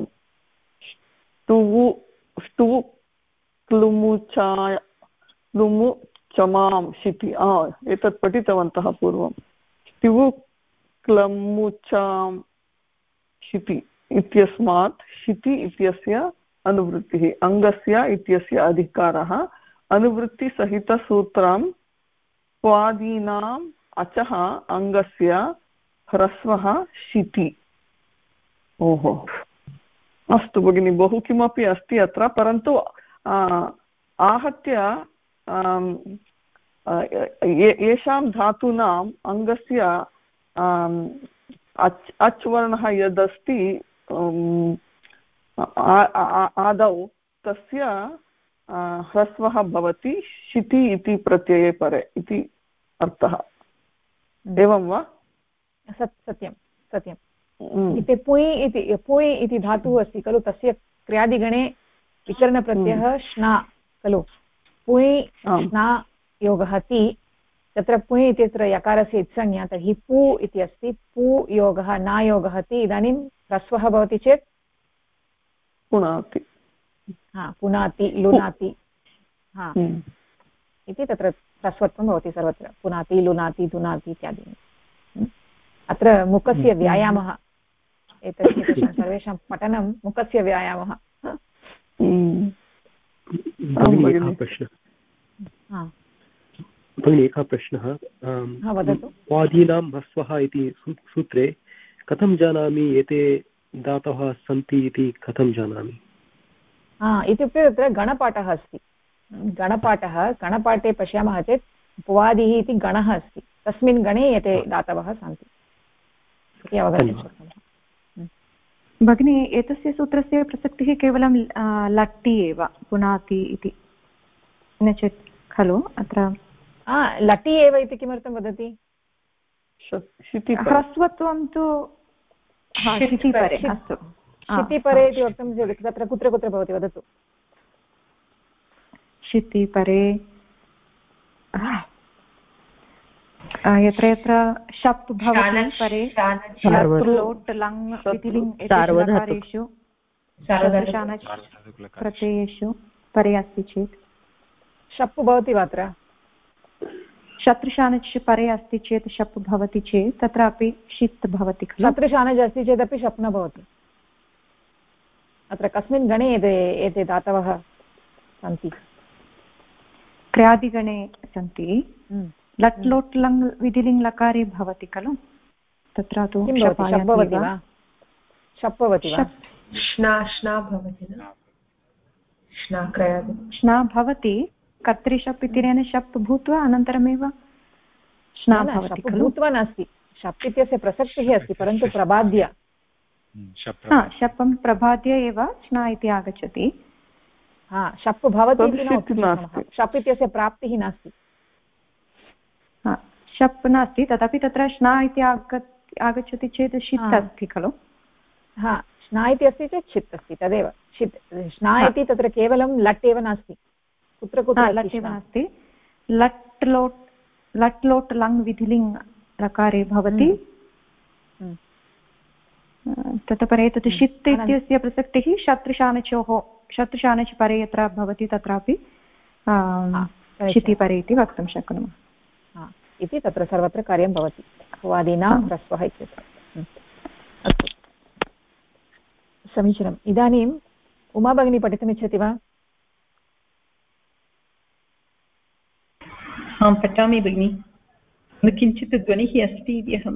ष्टु क्लुमुचाय क्लुमु चमां शिति एतत् पठितवन्तः पूर्वं स्टिवु क्लमुचां शिति इत्यस्मात् शिति इत्यस्य अनुवृत्तिः अङ्गस्य इत्यस्य अधिकारः अनुवृत्तिसहितसूत्रं प्वादीनाम् अचः अङ्गस्य ह्रस्वः शिति ओहो अस्तु भगिनि बहु किमपि अस्ति अत्र परन्तु आहत्य येषां धातूनाम् अङ्गस्य अच् वर्णः यदस्ति आदौ तस्य ह्रस्वः भवति शिति इति प्रत्यये परे इति अर्थः एवं वा सत्यं सत्यम् इति पुय् इति धातुः अस्ति खलु तस्य क्रियादिगणे विकरणप्रत्ययः श्ना खलु पुय् श्ना योगः ति तत्र पुय् इत्यत्र यकारस्य इत्संज्ञा तर्हि पू इति अस्ति पू योगः न योगः ति इदानीं ह्रस्वः भवति चेत् पुनाति पुनाति लुनाति इति तत्र ह्रस्वत्वं भवति सर्वत्र पुनाति लुनाति धुनाति इत्यादीनि अत्र मुखस्य व्यायामः एतस्य सर्वेषां पठनं मुखस्य व्यायामः भगिनी एकः प्रश्नः वादीनां ह्रस्वः इति सूत्रे कथं जानामि एते धातवः सन्ति इति कथं जानामि इत्युक्ते तत्र गणपाठः अस्ति गणपाठे पश्यामः चेत् उपवादिः इति गणः अस्ति तस्मिन् गणे एते धातवः सन्ति इति अवगन्तुं शक्नुमः भगिनी एतस्य सूत्रस्य प्रसक्तिः केवलं लट्टि एव पुनाति इति न चेत् खलु अत्र लटि एव इति किमर्थं वदति ह्रस्वत्वं तु शितिपरे अस्तु शितिपरे इति वक्तुं चेत् तत्र कुत्र कुत्र भवति वदतु शितिपरे यत्र यत्र शप् भवति परे लोट् लङ् विधिलिङ्गेषु प्रत्ययेषु परे अस्ति चेत् शप् भवति वा अत्र शत्रुशानच् परे अस्ति चेत् शप् भवति चेत् तत्रापि षित् भवति खलु शत्रुशानच् अस्ति चेदपि शप् न भवति अत्र कस्मिन् गणे एते धातवः सन्ति क्रियादिगणे सन्ति लट् लोट् लङ् विधिलिङ् लकारे भवति खलु तत्र तु शप् भवति वा श्ना भवति कर्तृशप् इत्यनेन शप् भूत्वा अनन्तरमेव श्ना भवति खलु भूत्वा नास्ति शप् इत्यस्य प्रसक्तिः अस्ति परन्तु प्रबाद्य शपं प्रबाद्य एव श्ना इति आगच्छति शप् भवति इति न शप् इत्यस्य प्राप्तिः नास्ति शप् नास्ति तथापि तत्र श्ना इति आगच्छति चेत् षित् अस्ति खलु श्ना इति अस्ति चेत् षित् अस्ति तदेव षित् श्ना इति तत्र केवलं लट् एव नास्ति कुत्र कुत्र लट् एव नास्ति लट् लोट् लङ् विधिलिङ् लकारे भवति ततः परे तत् षित् इत्यस्य प्रसक्तिः शत्रुशानच् परे यत्र भवति तत्रापि शितिपरे इति वक्तुं शक्नुमः इति तत्र सर्वत्र कार्यं भवति वादीनां ह्रस्वः इत्यत्र अस्तु समीचीनम् इदानीम् उमा भगिनी पठितुमिच्छति वा अहं पठामि भगिनि किञ्चित् ध्वनिः अस्ति इति अहं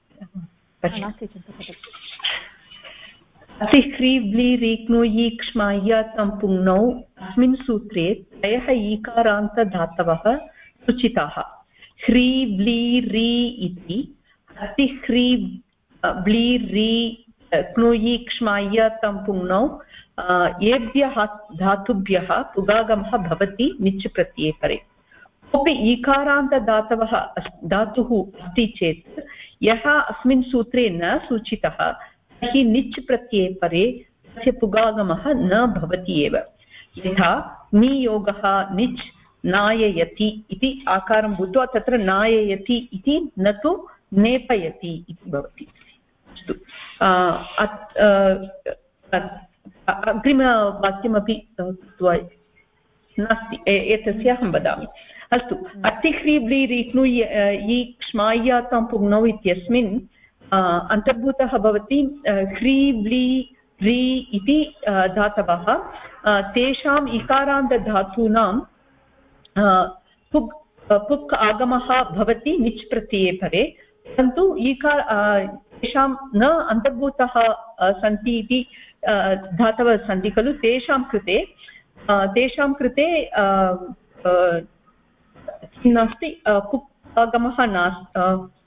अतिह्रीव्लीरीक्नुयीक्ष्माय्यातं पुङ्नौ अस्मिन् सूत्रे त्रयः ईकारान्तधातवः सूचिताः ह्री व्ली री इति अतिह्री व्ली री क्नुयीक्ष्माय्यातं पुङ्नौ एभ्यः धातुभ्यः पुगागमः भवति निच् प्रत्यये परे कोऽपि ईकारान्तधातवः धातुः अस्ति चेत् यः अस्मिन् सूत्रे न सूचितः तर्हि निच् प्रत्यये परे तस्य पुगागमः न भवति एव यथा नियोगः निच् नाययति इति आकारं भूत्वा तत्र नाययति इति न तु नेपयति इति भवति अस्तु अग्रिमवाक्यमपि नास्ति एतस्य अहं वदामि अस्तु अतिह्रीव्लीरीक्नु ईक्ष्माय्यातां पुङ्नौ इत्यस्मिन् अन्तर्भूतः भवति ह्रीव्ली री इति धातवः तेषाम् इकारान्तधातूनां पुक् आगमः भवति निच् प्रत्यये परे परन्तु तेषां न अन्तर्भूतः सन्ति इति धातवः सन्ति खलु तेषां कृते तेषां कृते किं नास्ति पुगमः नास्ति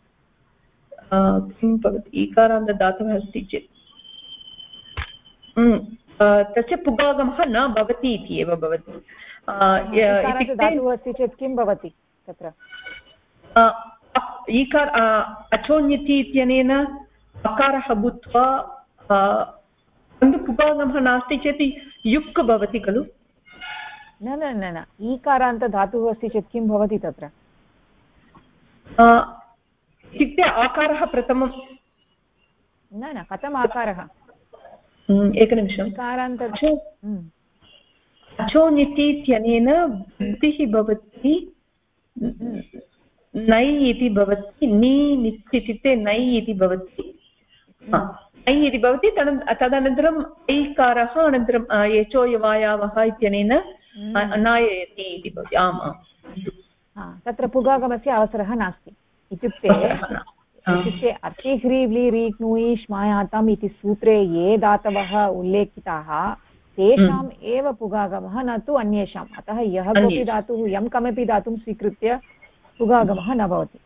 किं भवति ईकारान्तदातुः अस्ति चेत् तस्य पुगागमः न भवति इति एव भवति धातुः अस्ति चेत् किं भवति तत्र ईकार अचोन्यति इत्यनेन अकारः भूत्वा पुगागमः नास्ति चेत् युक् भवति खलु न न न न ईकारान्तधातुः अस्ति चेत् किं भवति तत्र इत्युक्ते आकारः प्रथमं न न कथम् आकारः एकनिमिषम् अचोन्यति इत्यनेन वृद्धिः भवति नै इति भवति नी इत्युक्ते नै इति भवति नै इति भवति तदनन्तरम् ऐकारः अनन्तरं यचोयवायावः इत्यनेन नाययति इति भवति आम् आम् तत्र पुगागमस्य अवसरः नास्ति इत्युक्ते अर्ति व्ली रीक् नुयि श्मायातम् इति सूत्रे ये धातवः उल्लेखिताः तेषाम् एव पुगागमः न तु अन्येषाम् अतः यः कोऽपि धातुः यं कमपि धातुं स्वीकृत्य पुगागमः न भवति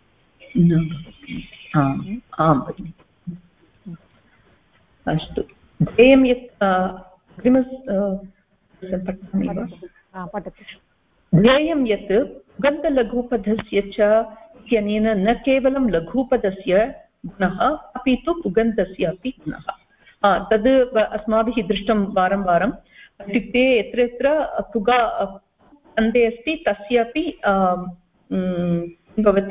अस्तु ध्येयं यत् ध्येयं यत् पुगन्तलघुपदस्य च इत्यनेन न केवलं लघुपदस्य गुणः अपि तु पुगन्तस्य अपि गुणः तद् अस्माभिः दृष्टं वारं वारम् इत्युक्ते यत्र यत्र पुगा अन्ते अस्ति तस्यापि भवति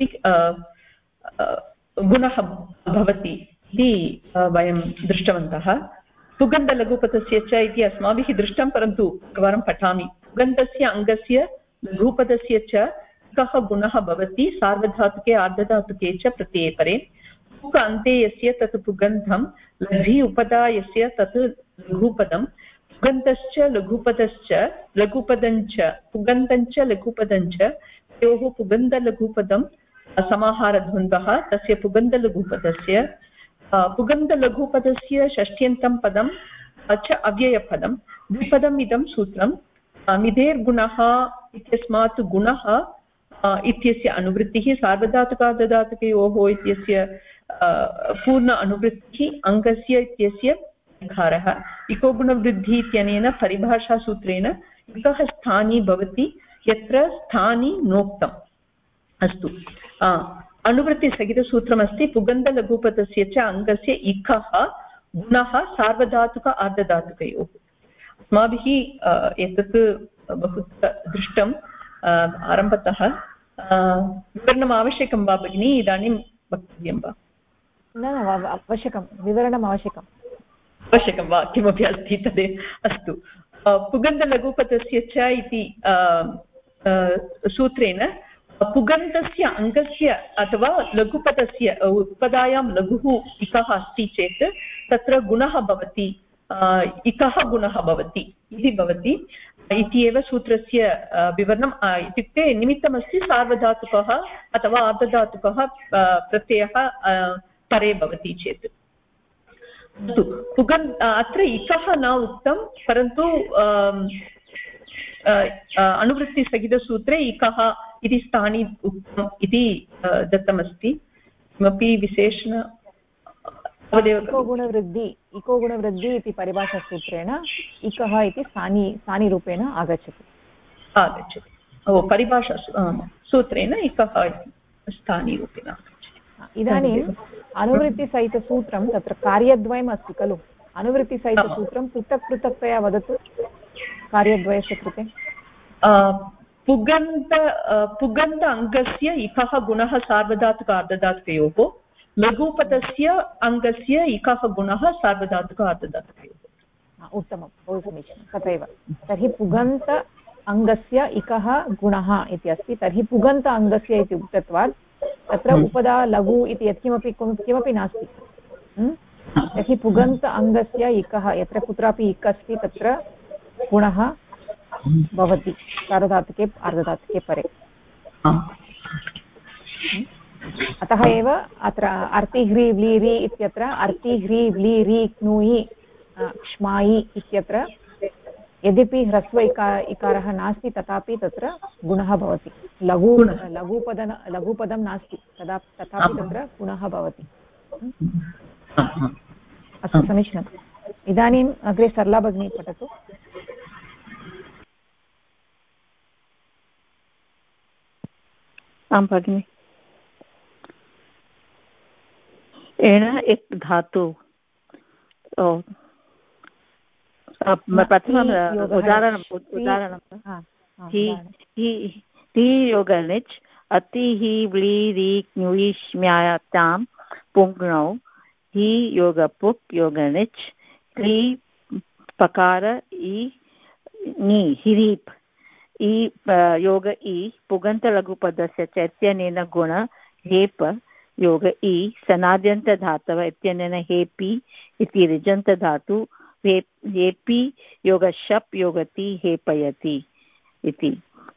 गुणः भवति इति वयं दृष्टवन्तः पुगन्तलघुपदस्य च इति अस्माभिः दृष्टं परन्तु एकवारं पठामि पुगन्तस्य अङ्गस्य लघुपदस्य च कः गुणः भवति सार्वधातुके आर्धधातुके च प्रत्यये परे पुक अन्ते यस्य तत् पुगन्धं लघि उपदा यस्य तत् लघुपदं पुगन्तश्च लघुपदश्च लघुपदञ्च पुगन्तञ्च लघुपदञ्च तयोः पुगन्तलघुपदं समाहारद्वन्द्वः तस्य पुगन्तलघुपदस्य पुगन्तलघुपदस्य षष्ट्यन्तं पदं च अव्ययपदं द्विपदम् इदं सूत्रं मिधेर्गुणः इत्यस्मात् गुणः इत्यस्य अनुवृत्तिः सार्वधातुकार्धधातुकयोः इत्यस्य पूर्ण अनुवृत्तिः अङ्गस्य इत्यस्य विकारः इको गुणवृद्धिः इत्यनेन परिभाषासूत्रेण इकः स्थानी भवति यत्र स्थानी नोक्तम् अस्तु अनुवृत्तिसहितसूत्रमस्ति पुगन्तलघुपदस्य च अङ्गस्य इकः गुणः सार्वधातुक आर्धधातुकयोः अस्माभिः एतत् बहु दृष्टम् आरम्भतः विवरणम् आवश्यकं वा भगिनी इदानीं वक्तव्यं वा न आवश्यकं विवरणम् आवश्यकं वा किमपि अस्ति तदेव अस्तु पुगन्तलघुपदस्य च इति सूत्रेण पुगन्तस्य अङ्गस्य अथवा लघुपदस्य उपदायां लघुः इकः अस्ति चेत् तत्र गुणः भवति इकः गुणः भवति इति भवति इति एव सूत्रस्य विवरणम् इत्युक्ते निमित्तमस्ति सार्वधातुकः अथवा आर्धधातुकः प्रत्ययः परे भवति चेत् अस्तु अत्र इकः न उक्तं परन्तु अनुवृत्तिसहितसूत्रे इकः इति स्थानी उक्तम् इति दत्तमस्ति किमपि विशेषण इको गुणवृद्धि इति परिभाषासूत्रेण इकः इति स्थानीरूपेण आगच्छति परिभाषा सूत्रेण इकः इति स्थानीरूपेण इदानीम् अनुवृत्तिसहितसूत्रं तत्र कार्यद्वयम् अस्ति खलु अनुवृत्तिसहितसूत्रं पृथक् पृथक्तया वदतु कार्यद्वयस्य कृते पुगन्त अङ्गस्य इकः गुणः सार्वधातुक अर्धधातुकयोः लघुपदस्य अङ्गस्य इकः गुणः सार्वधातुक अर्धधातुकयोः उत्तमं बहु समीचीनं तथैव तर्हि पुगन्त अङ्गस्य इकः गुणः इति अस्ति तर्हि पुगन्त अङ्गस्य इति उक्तत्वात् तत्र उपदा लघु इति यत्किमपि किमपि नास्ति तर्हि पुगन्त अङ्गस्य इकः यत्र कुत्रापि इक् अस्ति तत्र गुणः भवति सार्वधातुके अर्धधातुके परे अतः एव अत्र अर्तिह्री व्लीरि इत्यत्र अर्तिह्री व्लीरि क्नुयि क्ष्मायि इत्यत्र यद्यपि ह्रस्व इकारः नास्ति तथापि तत्र गुणः भवति लघुपदं नास्ति तथापि तत्र गुणः भवति अस्तु समीचीनम् इदानीम् अग्रे सरला भगिनी पठतु आं भगिनि एण एक धातु प्रथमम् उदाहरणं हि योगनिच् अति हि व्ली रि क्ञुयिष्म्यातां पुङ्नौ हि योगपुक् योगनिच् क्ली पकार इ नि हिरीप् इ योग इ पुगन्तलघुपदस्य च इत्यनेन गुण हेप योग इ सनाद्यन्तधातव इत्यनेन हेपि इति ऋजन्तधातु हेपि योगशप् योगति हेपयति इति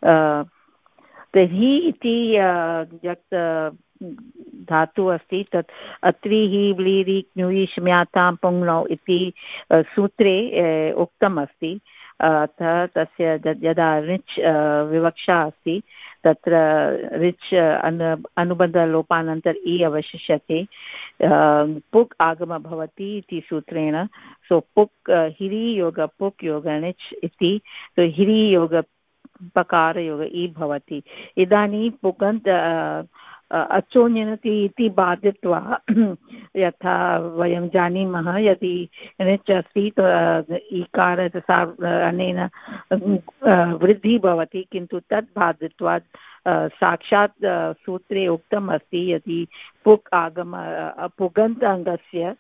हि इति यत् धातु अस्ति तत् अत्रि हि व्लीरि क्ञुयिष्म्यातां पुङ्नौ इति सूत्रे उक्तम् अस्ति तस्य यदा ऋच् विवक्षा अस्ति तत्र ऋच् अनुबन्धलोपानन्तर इ अवशिष्यते पुक् आगमः भवति इति सूत्रेण सो पुक् हिरि योग पुक् योग णिच् इति हिरि योग पकार योग इ भवति इदानीं पुगन्त अचोन्यनति इति बाधित्वा यथा वयं जानीमः यदि णिच् अस्ति इकार अनेन वृद्धिः भवति किन्तु तत् बाधित्वा साक्षात् सूत्रे उक्तम् अस्ति यदि पुक् आगम पुगन्त अङ्गस्य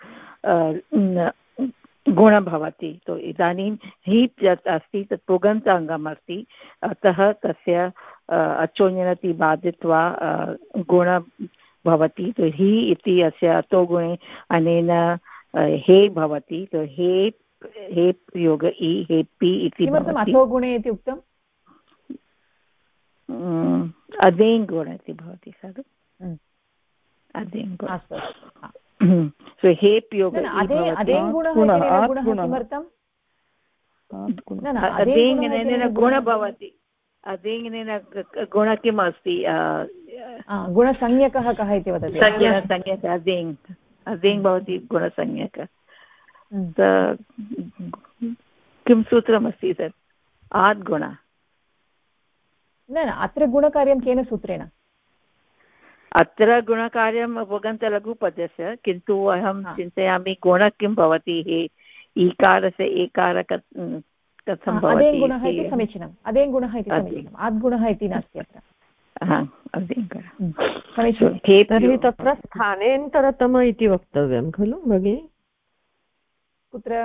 गुणः भवति तो इदानीं हि यत् अस्ति तत् पुगन्त अङ्गम् अस्ति अतः तस्य अचोन्यनति बाधित्वा गुण भवति तो हि इति अस्य अतो गुणे अनेन हे भवति तो हे योग इ हेपि इति अतो गुणे इति उक्तम् अदेङ् गुण इति भवति खलु अदेङ् हेप् योग गुण भवति अदेङ्गेन गुण किम् अस्ति गुणसंज्ञकः कः इति वदति संज्ञक अदेङ् भवति गुणसंज्ञक किं सूत्रमस्ति तत् आद् गुण न अत्र गुणकार्यं केन सूत्रेण अत्र गुणकार्यं पुगन्तलघुपदस्य किन्तु अहं चिन्तयामि गुण किं भवति ईकारस्य एकार कथं भवति गुणः इति समीचीनम् अदेङ् गुणः इति समीचीनम् आद्गुणः इति नास्ति अत्र समीचीनं तर्हि तत्र स्थानेन्तरतम इति वक्तव्यं खलु भगिनि कुत्र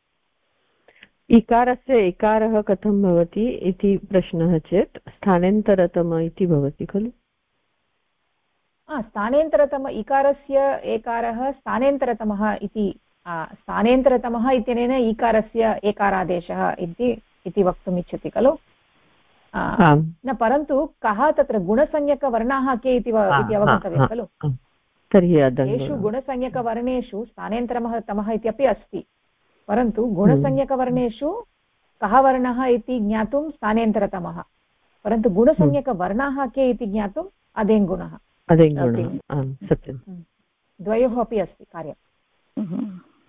इकारस्य एकारः कथं भवति इति प्रश्नः चेत् स्थानेन्तरतम इति भवति खलु स्थानेन्तरतम इकारस्य एकारः स्थानेन्तरतमः इति स्थानेन्तरतमः इत्यनेन ईकारस्य एकारादेशः इति वक्तुम् इच्छति खलु न परन्तु कः तत्र गुणसंज्ञकवर्णाः के इति अवगन्तव्यं खलु तर्हि येषु गुणसंज्ञकवर्णेषु स्थानेन्तरतमः इत्यपि अस्ति परन्तु गुणसंज्ञकवर्णेषु कः वर्णः इति ज्ञातुं स्थानेन्तरतमः परन्तु गुणसंज्ञकवर्णाः के इति ज्ञातुम् अदेङ्गुणः सत्यं द्वयोः अपि अस्ति कार्यम्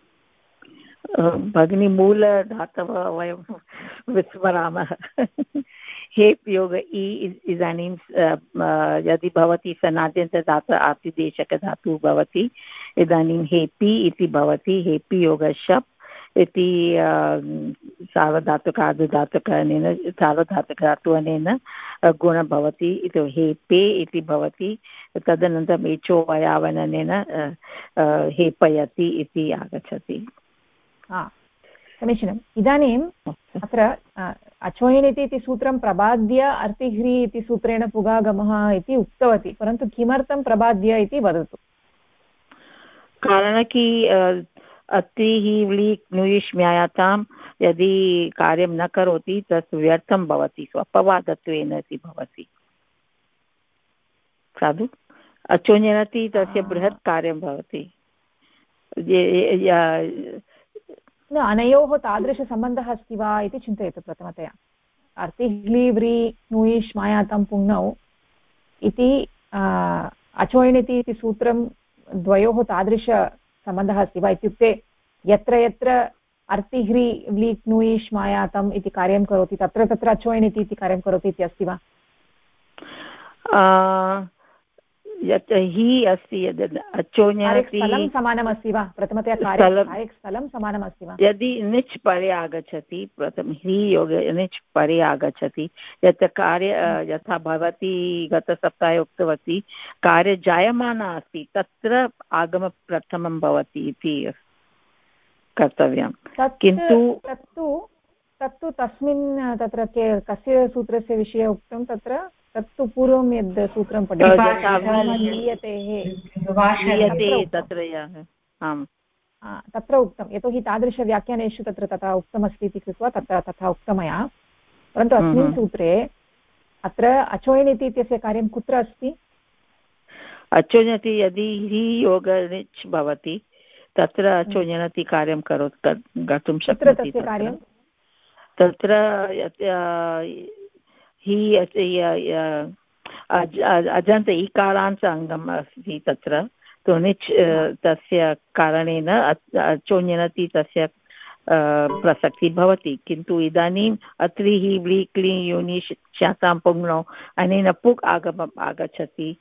भगिनी मूलधातव वयं विस्मरामः हेप् योग इदानीं यदि भवति सनाद्यन्तधातु आतिदेशकधातुः भवति इदानीं हेपि इति भवति हेपि योग शप् इति सार्वधातुकार्धधातुक अनेन सार्वधातुकधातु अनेन गुण भवति इति हेपे इति भवति तदनन्तरम् एचो वयावननेन हेपयति इति आगच्छति समीचीनम् इदानीम् अत्र अचोयनिति इति सूत्रं प्रबाद्य अर्तिह्री इति सूत्रेण पुगागमः इति उक्तवती परन्तु किमर्थं प्रबाद्य इति वदतु कारणं कि अतिः व्ली क्नुयिष्म्यायातां यदि कार्यं न करोति तत् व्यर्थं भवति अपवादत्वेन इति भवति साधु अचोन्यनति तस्य बृहत् कार्यं भवति न अनयोः तादृशसम्बन्धः अस्ति वा इति चिन्तयतु प्रथमतया अर्तिह्लि व्रि नुयिष् मायातं पुङ्नौ इति अचोयिणिति इति सूत्रं द्वयोः तादृशसम्बन्धः अस्ति वा इत्युक्ते यत्र यत्र अर्तिह्रि व्लि नुयिष् मायातम् इति कार्यं करोति तत्र तत्र अचोयिणिति इति कार्यं करोति इति अस्ति वा यत् हि अस्ति यद् स्थलं समानमस्ति वा प्रथमतया कार्यस्थलं समानमस्ति वा यदि निच् परे आगच्छति प्रथम हि योगे निच् परे आगच्छति यत् कार्य यथा भवती गतसप्ताहे उक्तवती कार्य जायमाना अस्ति तत्र आगमप्रथमं भवति इति कर्तव्यं किन्तु तत्तु तस्मिन् तत्र कस्य सूत्रस्य विषये उक्तं तत्तु पूर्वं यद् सूत्रं तत्र उक्तं यतोहि तादृशव्याख्यानेषु तत्र तथा उक्तमस्ति इति कृत्वा तत्र तथा उक्तं मया परन्तु अस्मिन् सूत्रे अत्र अचोयिणिति इत्यस्य कार्यं कुत्र अस्ति अचोयिणिति यदि हि योगनिच् भवति तत्र अचोयिणिति कार्यं कर्तुं शक्नोति तत्र हि अजन्त इकारान्त अङ्गम् अस्ति तत्र तो निच् तस्य कारणेन अचोयिणिति तस्य प्रसक्तिः भवति किन्तु इदानीम् अत्रि हि व्लि क्लि युनि शातां पुङ्नौ अनेन पुक् आगमम् आगच्छति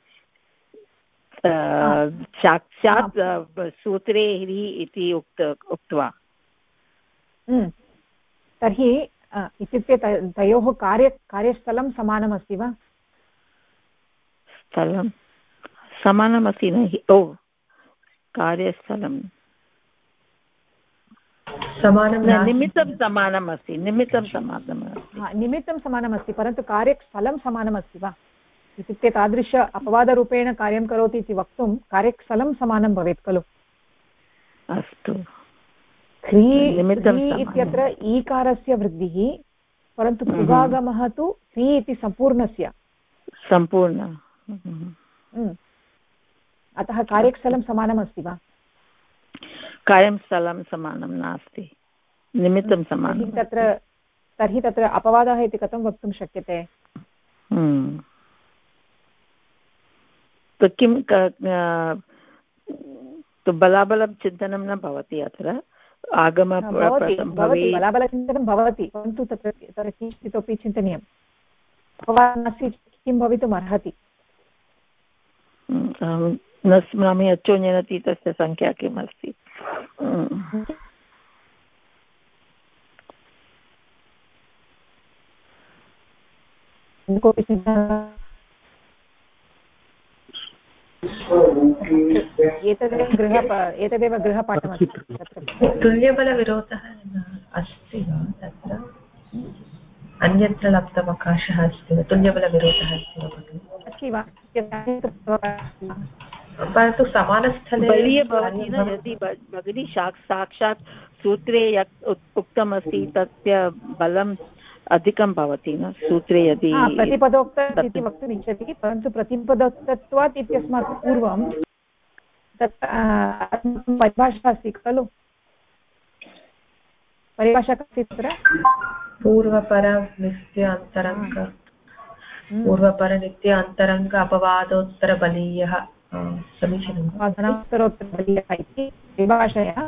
साक्षात् सूत्रे हि इति उक्त्वा तर्हि इत्युक्ते तयोः कार्यस्थलं समानमस्ति वा स्थलं समानमस्ति न हि ओ कार्यस्थलं निमित्तं समानमस्ति निमित्तं समानमस्ति परन्तु कार्यस्थलं समानमस्ति वा इत्युक्ते तादृश अपवादरूपेण कार्यं करोति इति वक्तुं कार्यस्थलं समानं भवेत् खलु अस्तु ह्री इत्यत्र ईकारस्य वृद्धिः परन्तु पुगागमः तु ह्री इति सम्पूर्ण अतः कार्यस्थलं समानमस्ति वा कार्यस्थलं समानं नास्ति निमित्तं समानं तर्हि तत्र अपवादः इति कथं वक्तुं शक्यते किं बलाबलं चिन्तनं न भवति अत्र बलाबलचिन्तनं भवति परन्तु तत्र किञ्चित् इतोपि चिन्तनीयम् अपवादः नास्ति किं भवितुम् अर्हति न स्मरामि अचोयिणिति तस्य संख्या किम् अस्ति कोऽपि चिन्ता एतदेव गृहपाठमस्ति तुल्यबलविरोधः अस्ति वा तत्र अन्यत्र लब्धवकाशः अस्ति वा तुल्यबलविरोधः अस्ति वा परन्तु समानस्थले भवति न यदि भगिनी साक्षात् सूत्रे यत् उक्तमस्ति तस्य बलम् अधिकं भवति न सूत्रे यदि प्रतिपदोक्त इति वक्तुम् इच्छति परन्तु प्रतिपदोक्तत्वात् इत्यस्मात् पूर्वं तत् परिभाषा अस्ति खलु परिभाषा कस्ति तत्र पूर्वपरनित्य अन्तरङ्ग अपवादोत्तरबलीयः समीचीनोत्तरोत्तरबलीयः इति परिभाषया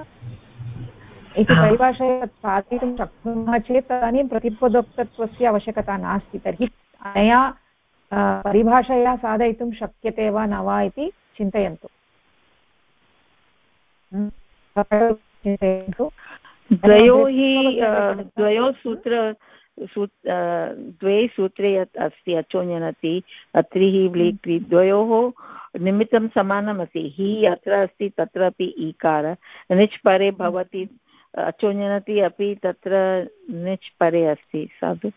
तत् साधयितुं शक्नुमः चेत् तदानीं प्रतिपदोक्तत्वस्य आवश्यकता नास्ति तर्हि अनया परिभाषया साधयितुं शक्यते वा न वा इति चिन्तयन्तु द्वे सूत्रे यत् अस्ति अचोयिणिति अत्रि व्लि क्लि द्वयोः निमित्तं समानमस्ति हि अत्र अस्ति तत्रापि ईकार निच् परे भवति अचोयिणिति अपि तत्र निच् परे अस्ति साधु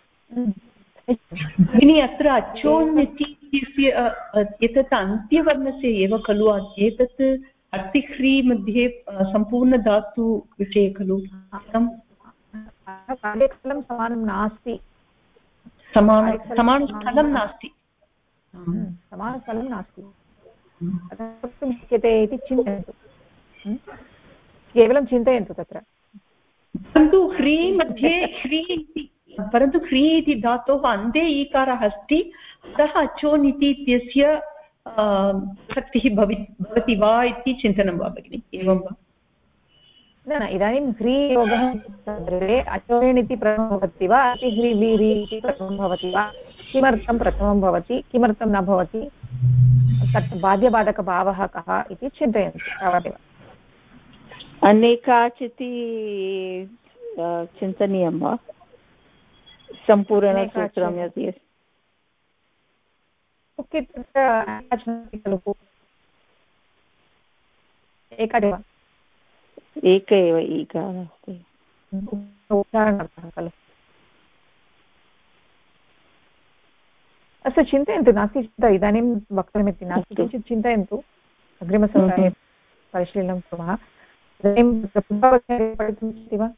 भगिनी अत्र अचोन्यति इत्यस्य एतत् अन्त्यवर्णस्य एव खलु एतत् अर्तिह्री मध्ये सम्पूर्णधातु विषये खलु कार्यस्थलं समानं नास्ति समानस्थलं नास्ति समानस्थलं नास्ति अतः वक्तुं शक्यते इति चिन्तयन्तु केवलं चिन्तयन्तु तत्र परन्तु ह्री मध्ये परन्तु ह्री इति धातोः अन्ते ईकारः अस्ति, अतः अचोन् इति इत्यस्य प्रसक्तिः भवति वा इति चिन्तनं वा भगिनि, एवं वा? न इदानीं ह्री योगः सन्दर्भे अचोरेण् इति प्रथमं भवति वा अति ह्री वीरि इति प्रथमं भवति वा, किमर्थं प्रथमं भवति किमर्थं न भवति, तत् बाध्यबाधकभावः कः इति चिन्तयन्तु तावदेव। अनेकाचिति चिन्तनीयं वा सम्पूर्णसूत्रं यदि खलु एकादेव एक एव ईकारः अस्ति उच्चारणार्थः खलु। अस्तु चिन्तयन्तु, नास्ति चिन्ता इदानीं वक्तव्यमिति नास्ति, किञ्चित् चिन्तयन्तु, अग्रिमसप्ताहे परिशीलनं कुर्मः। इदानीं पठितुम् इच्छति वा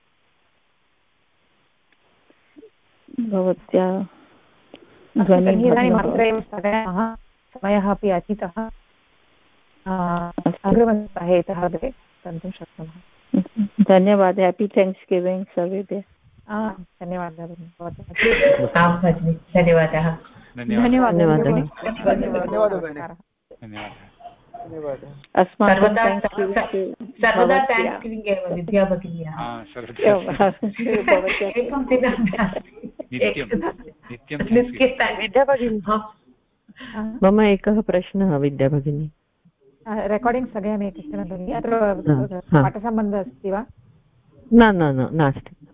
भवत्या? इदानीम् अत्र एव स्थगयामः, समयः अपि अतीतः, अग्रिमसप्ताहे इतः अग्रे गन्तुं शक्नुमः। धन्यवादः, हैपी थैंक्स्गिविंग सर्वेभ्यः। धन्यवादः धन्यवादः। सर्वदा थैंक्स् गिविंग एव विद्या भगिन्याः। मम एकः प्रश्नः विद्या भगिनी, रेकार्डिङ्ग् स्थगयामि कश्चन भगिनी, अत्र पाठसम्बन्धः अस्ति वा? न नास्ति।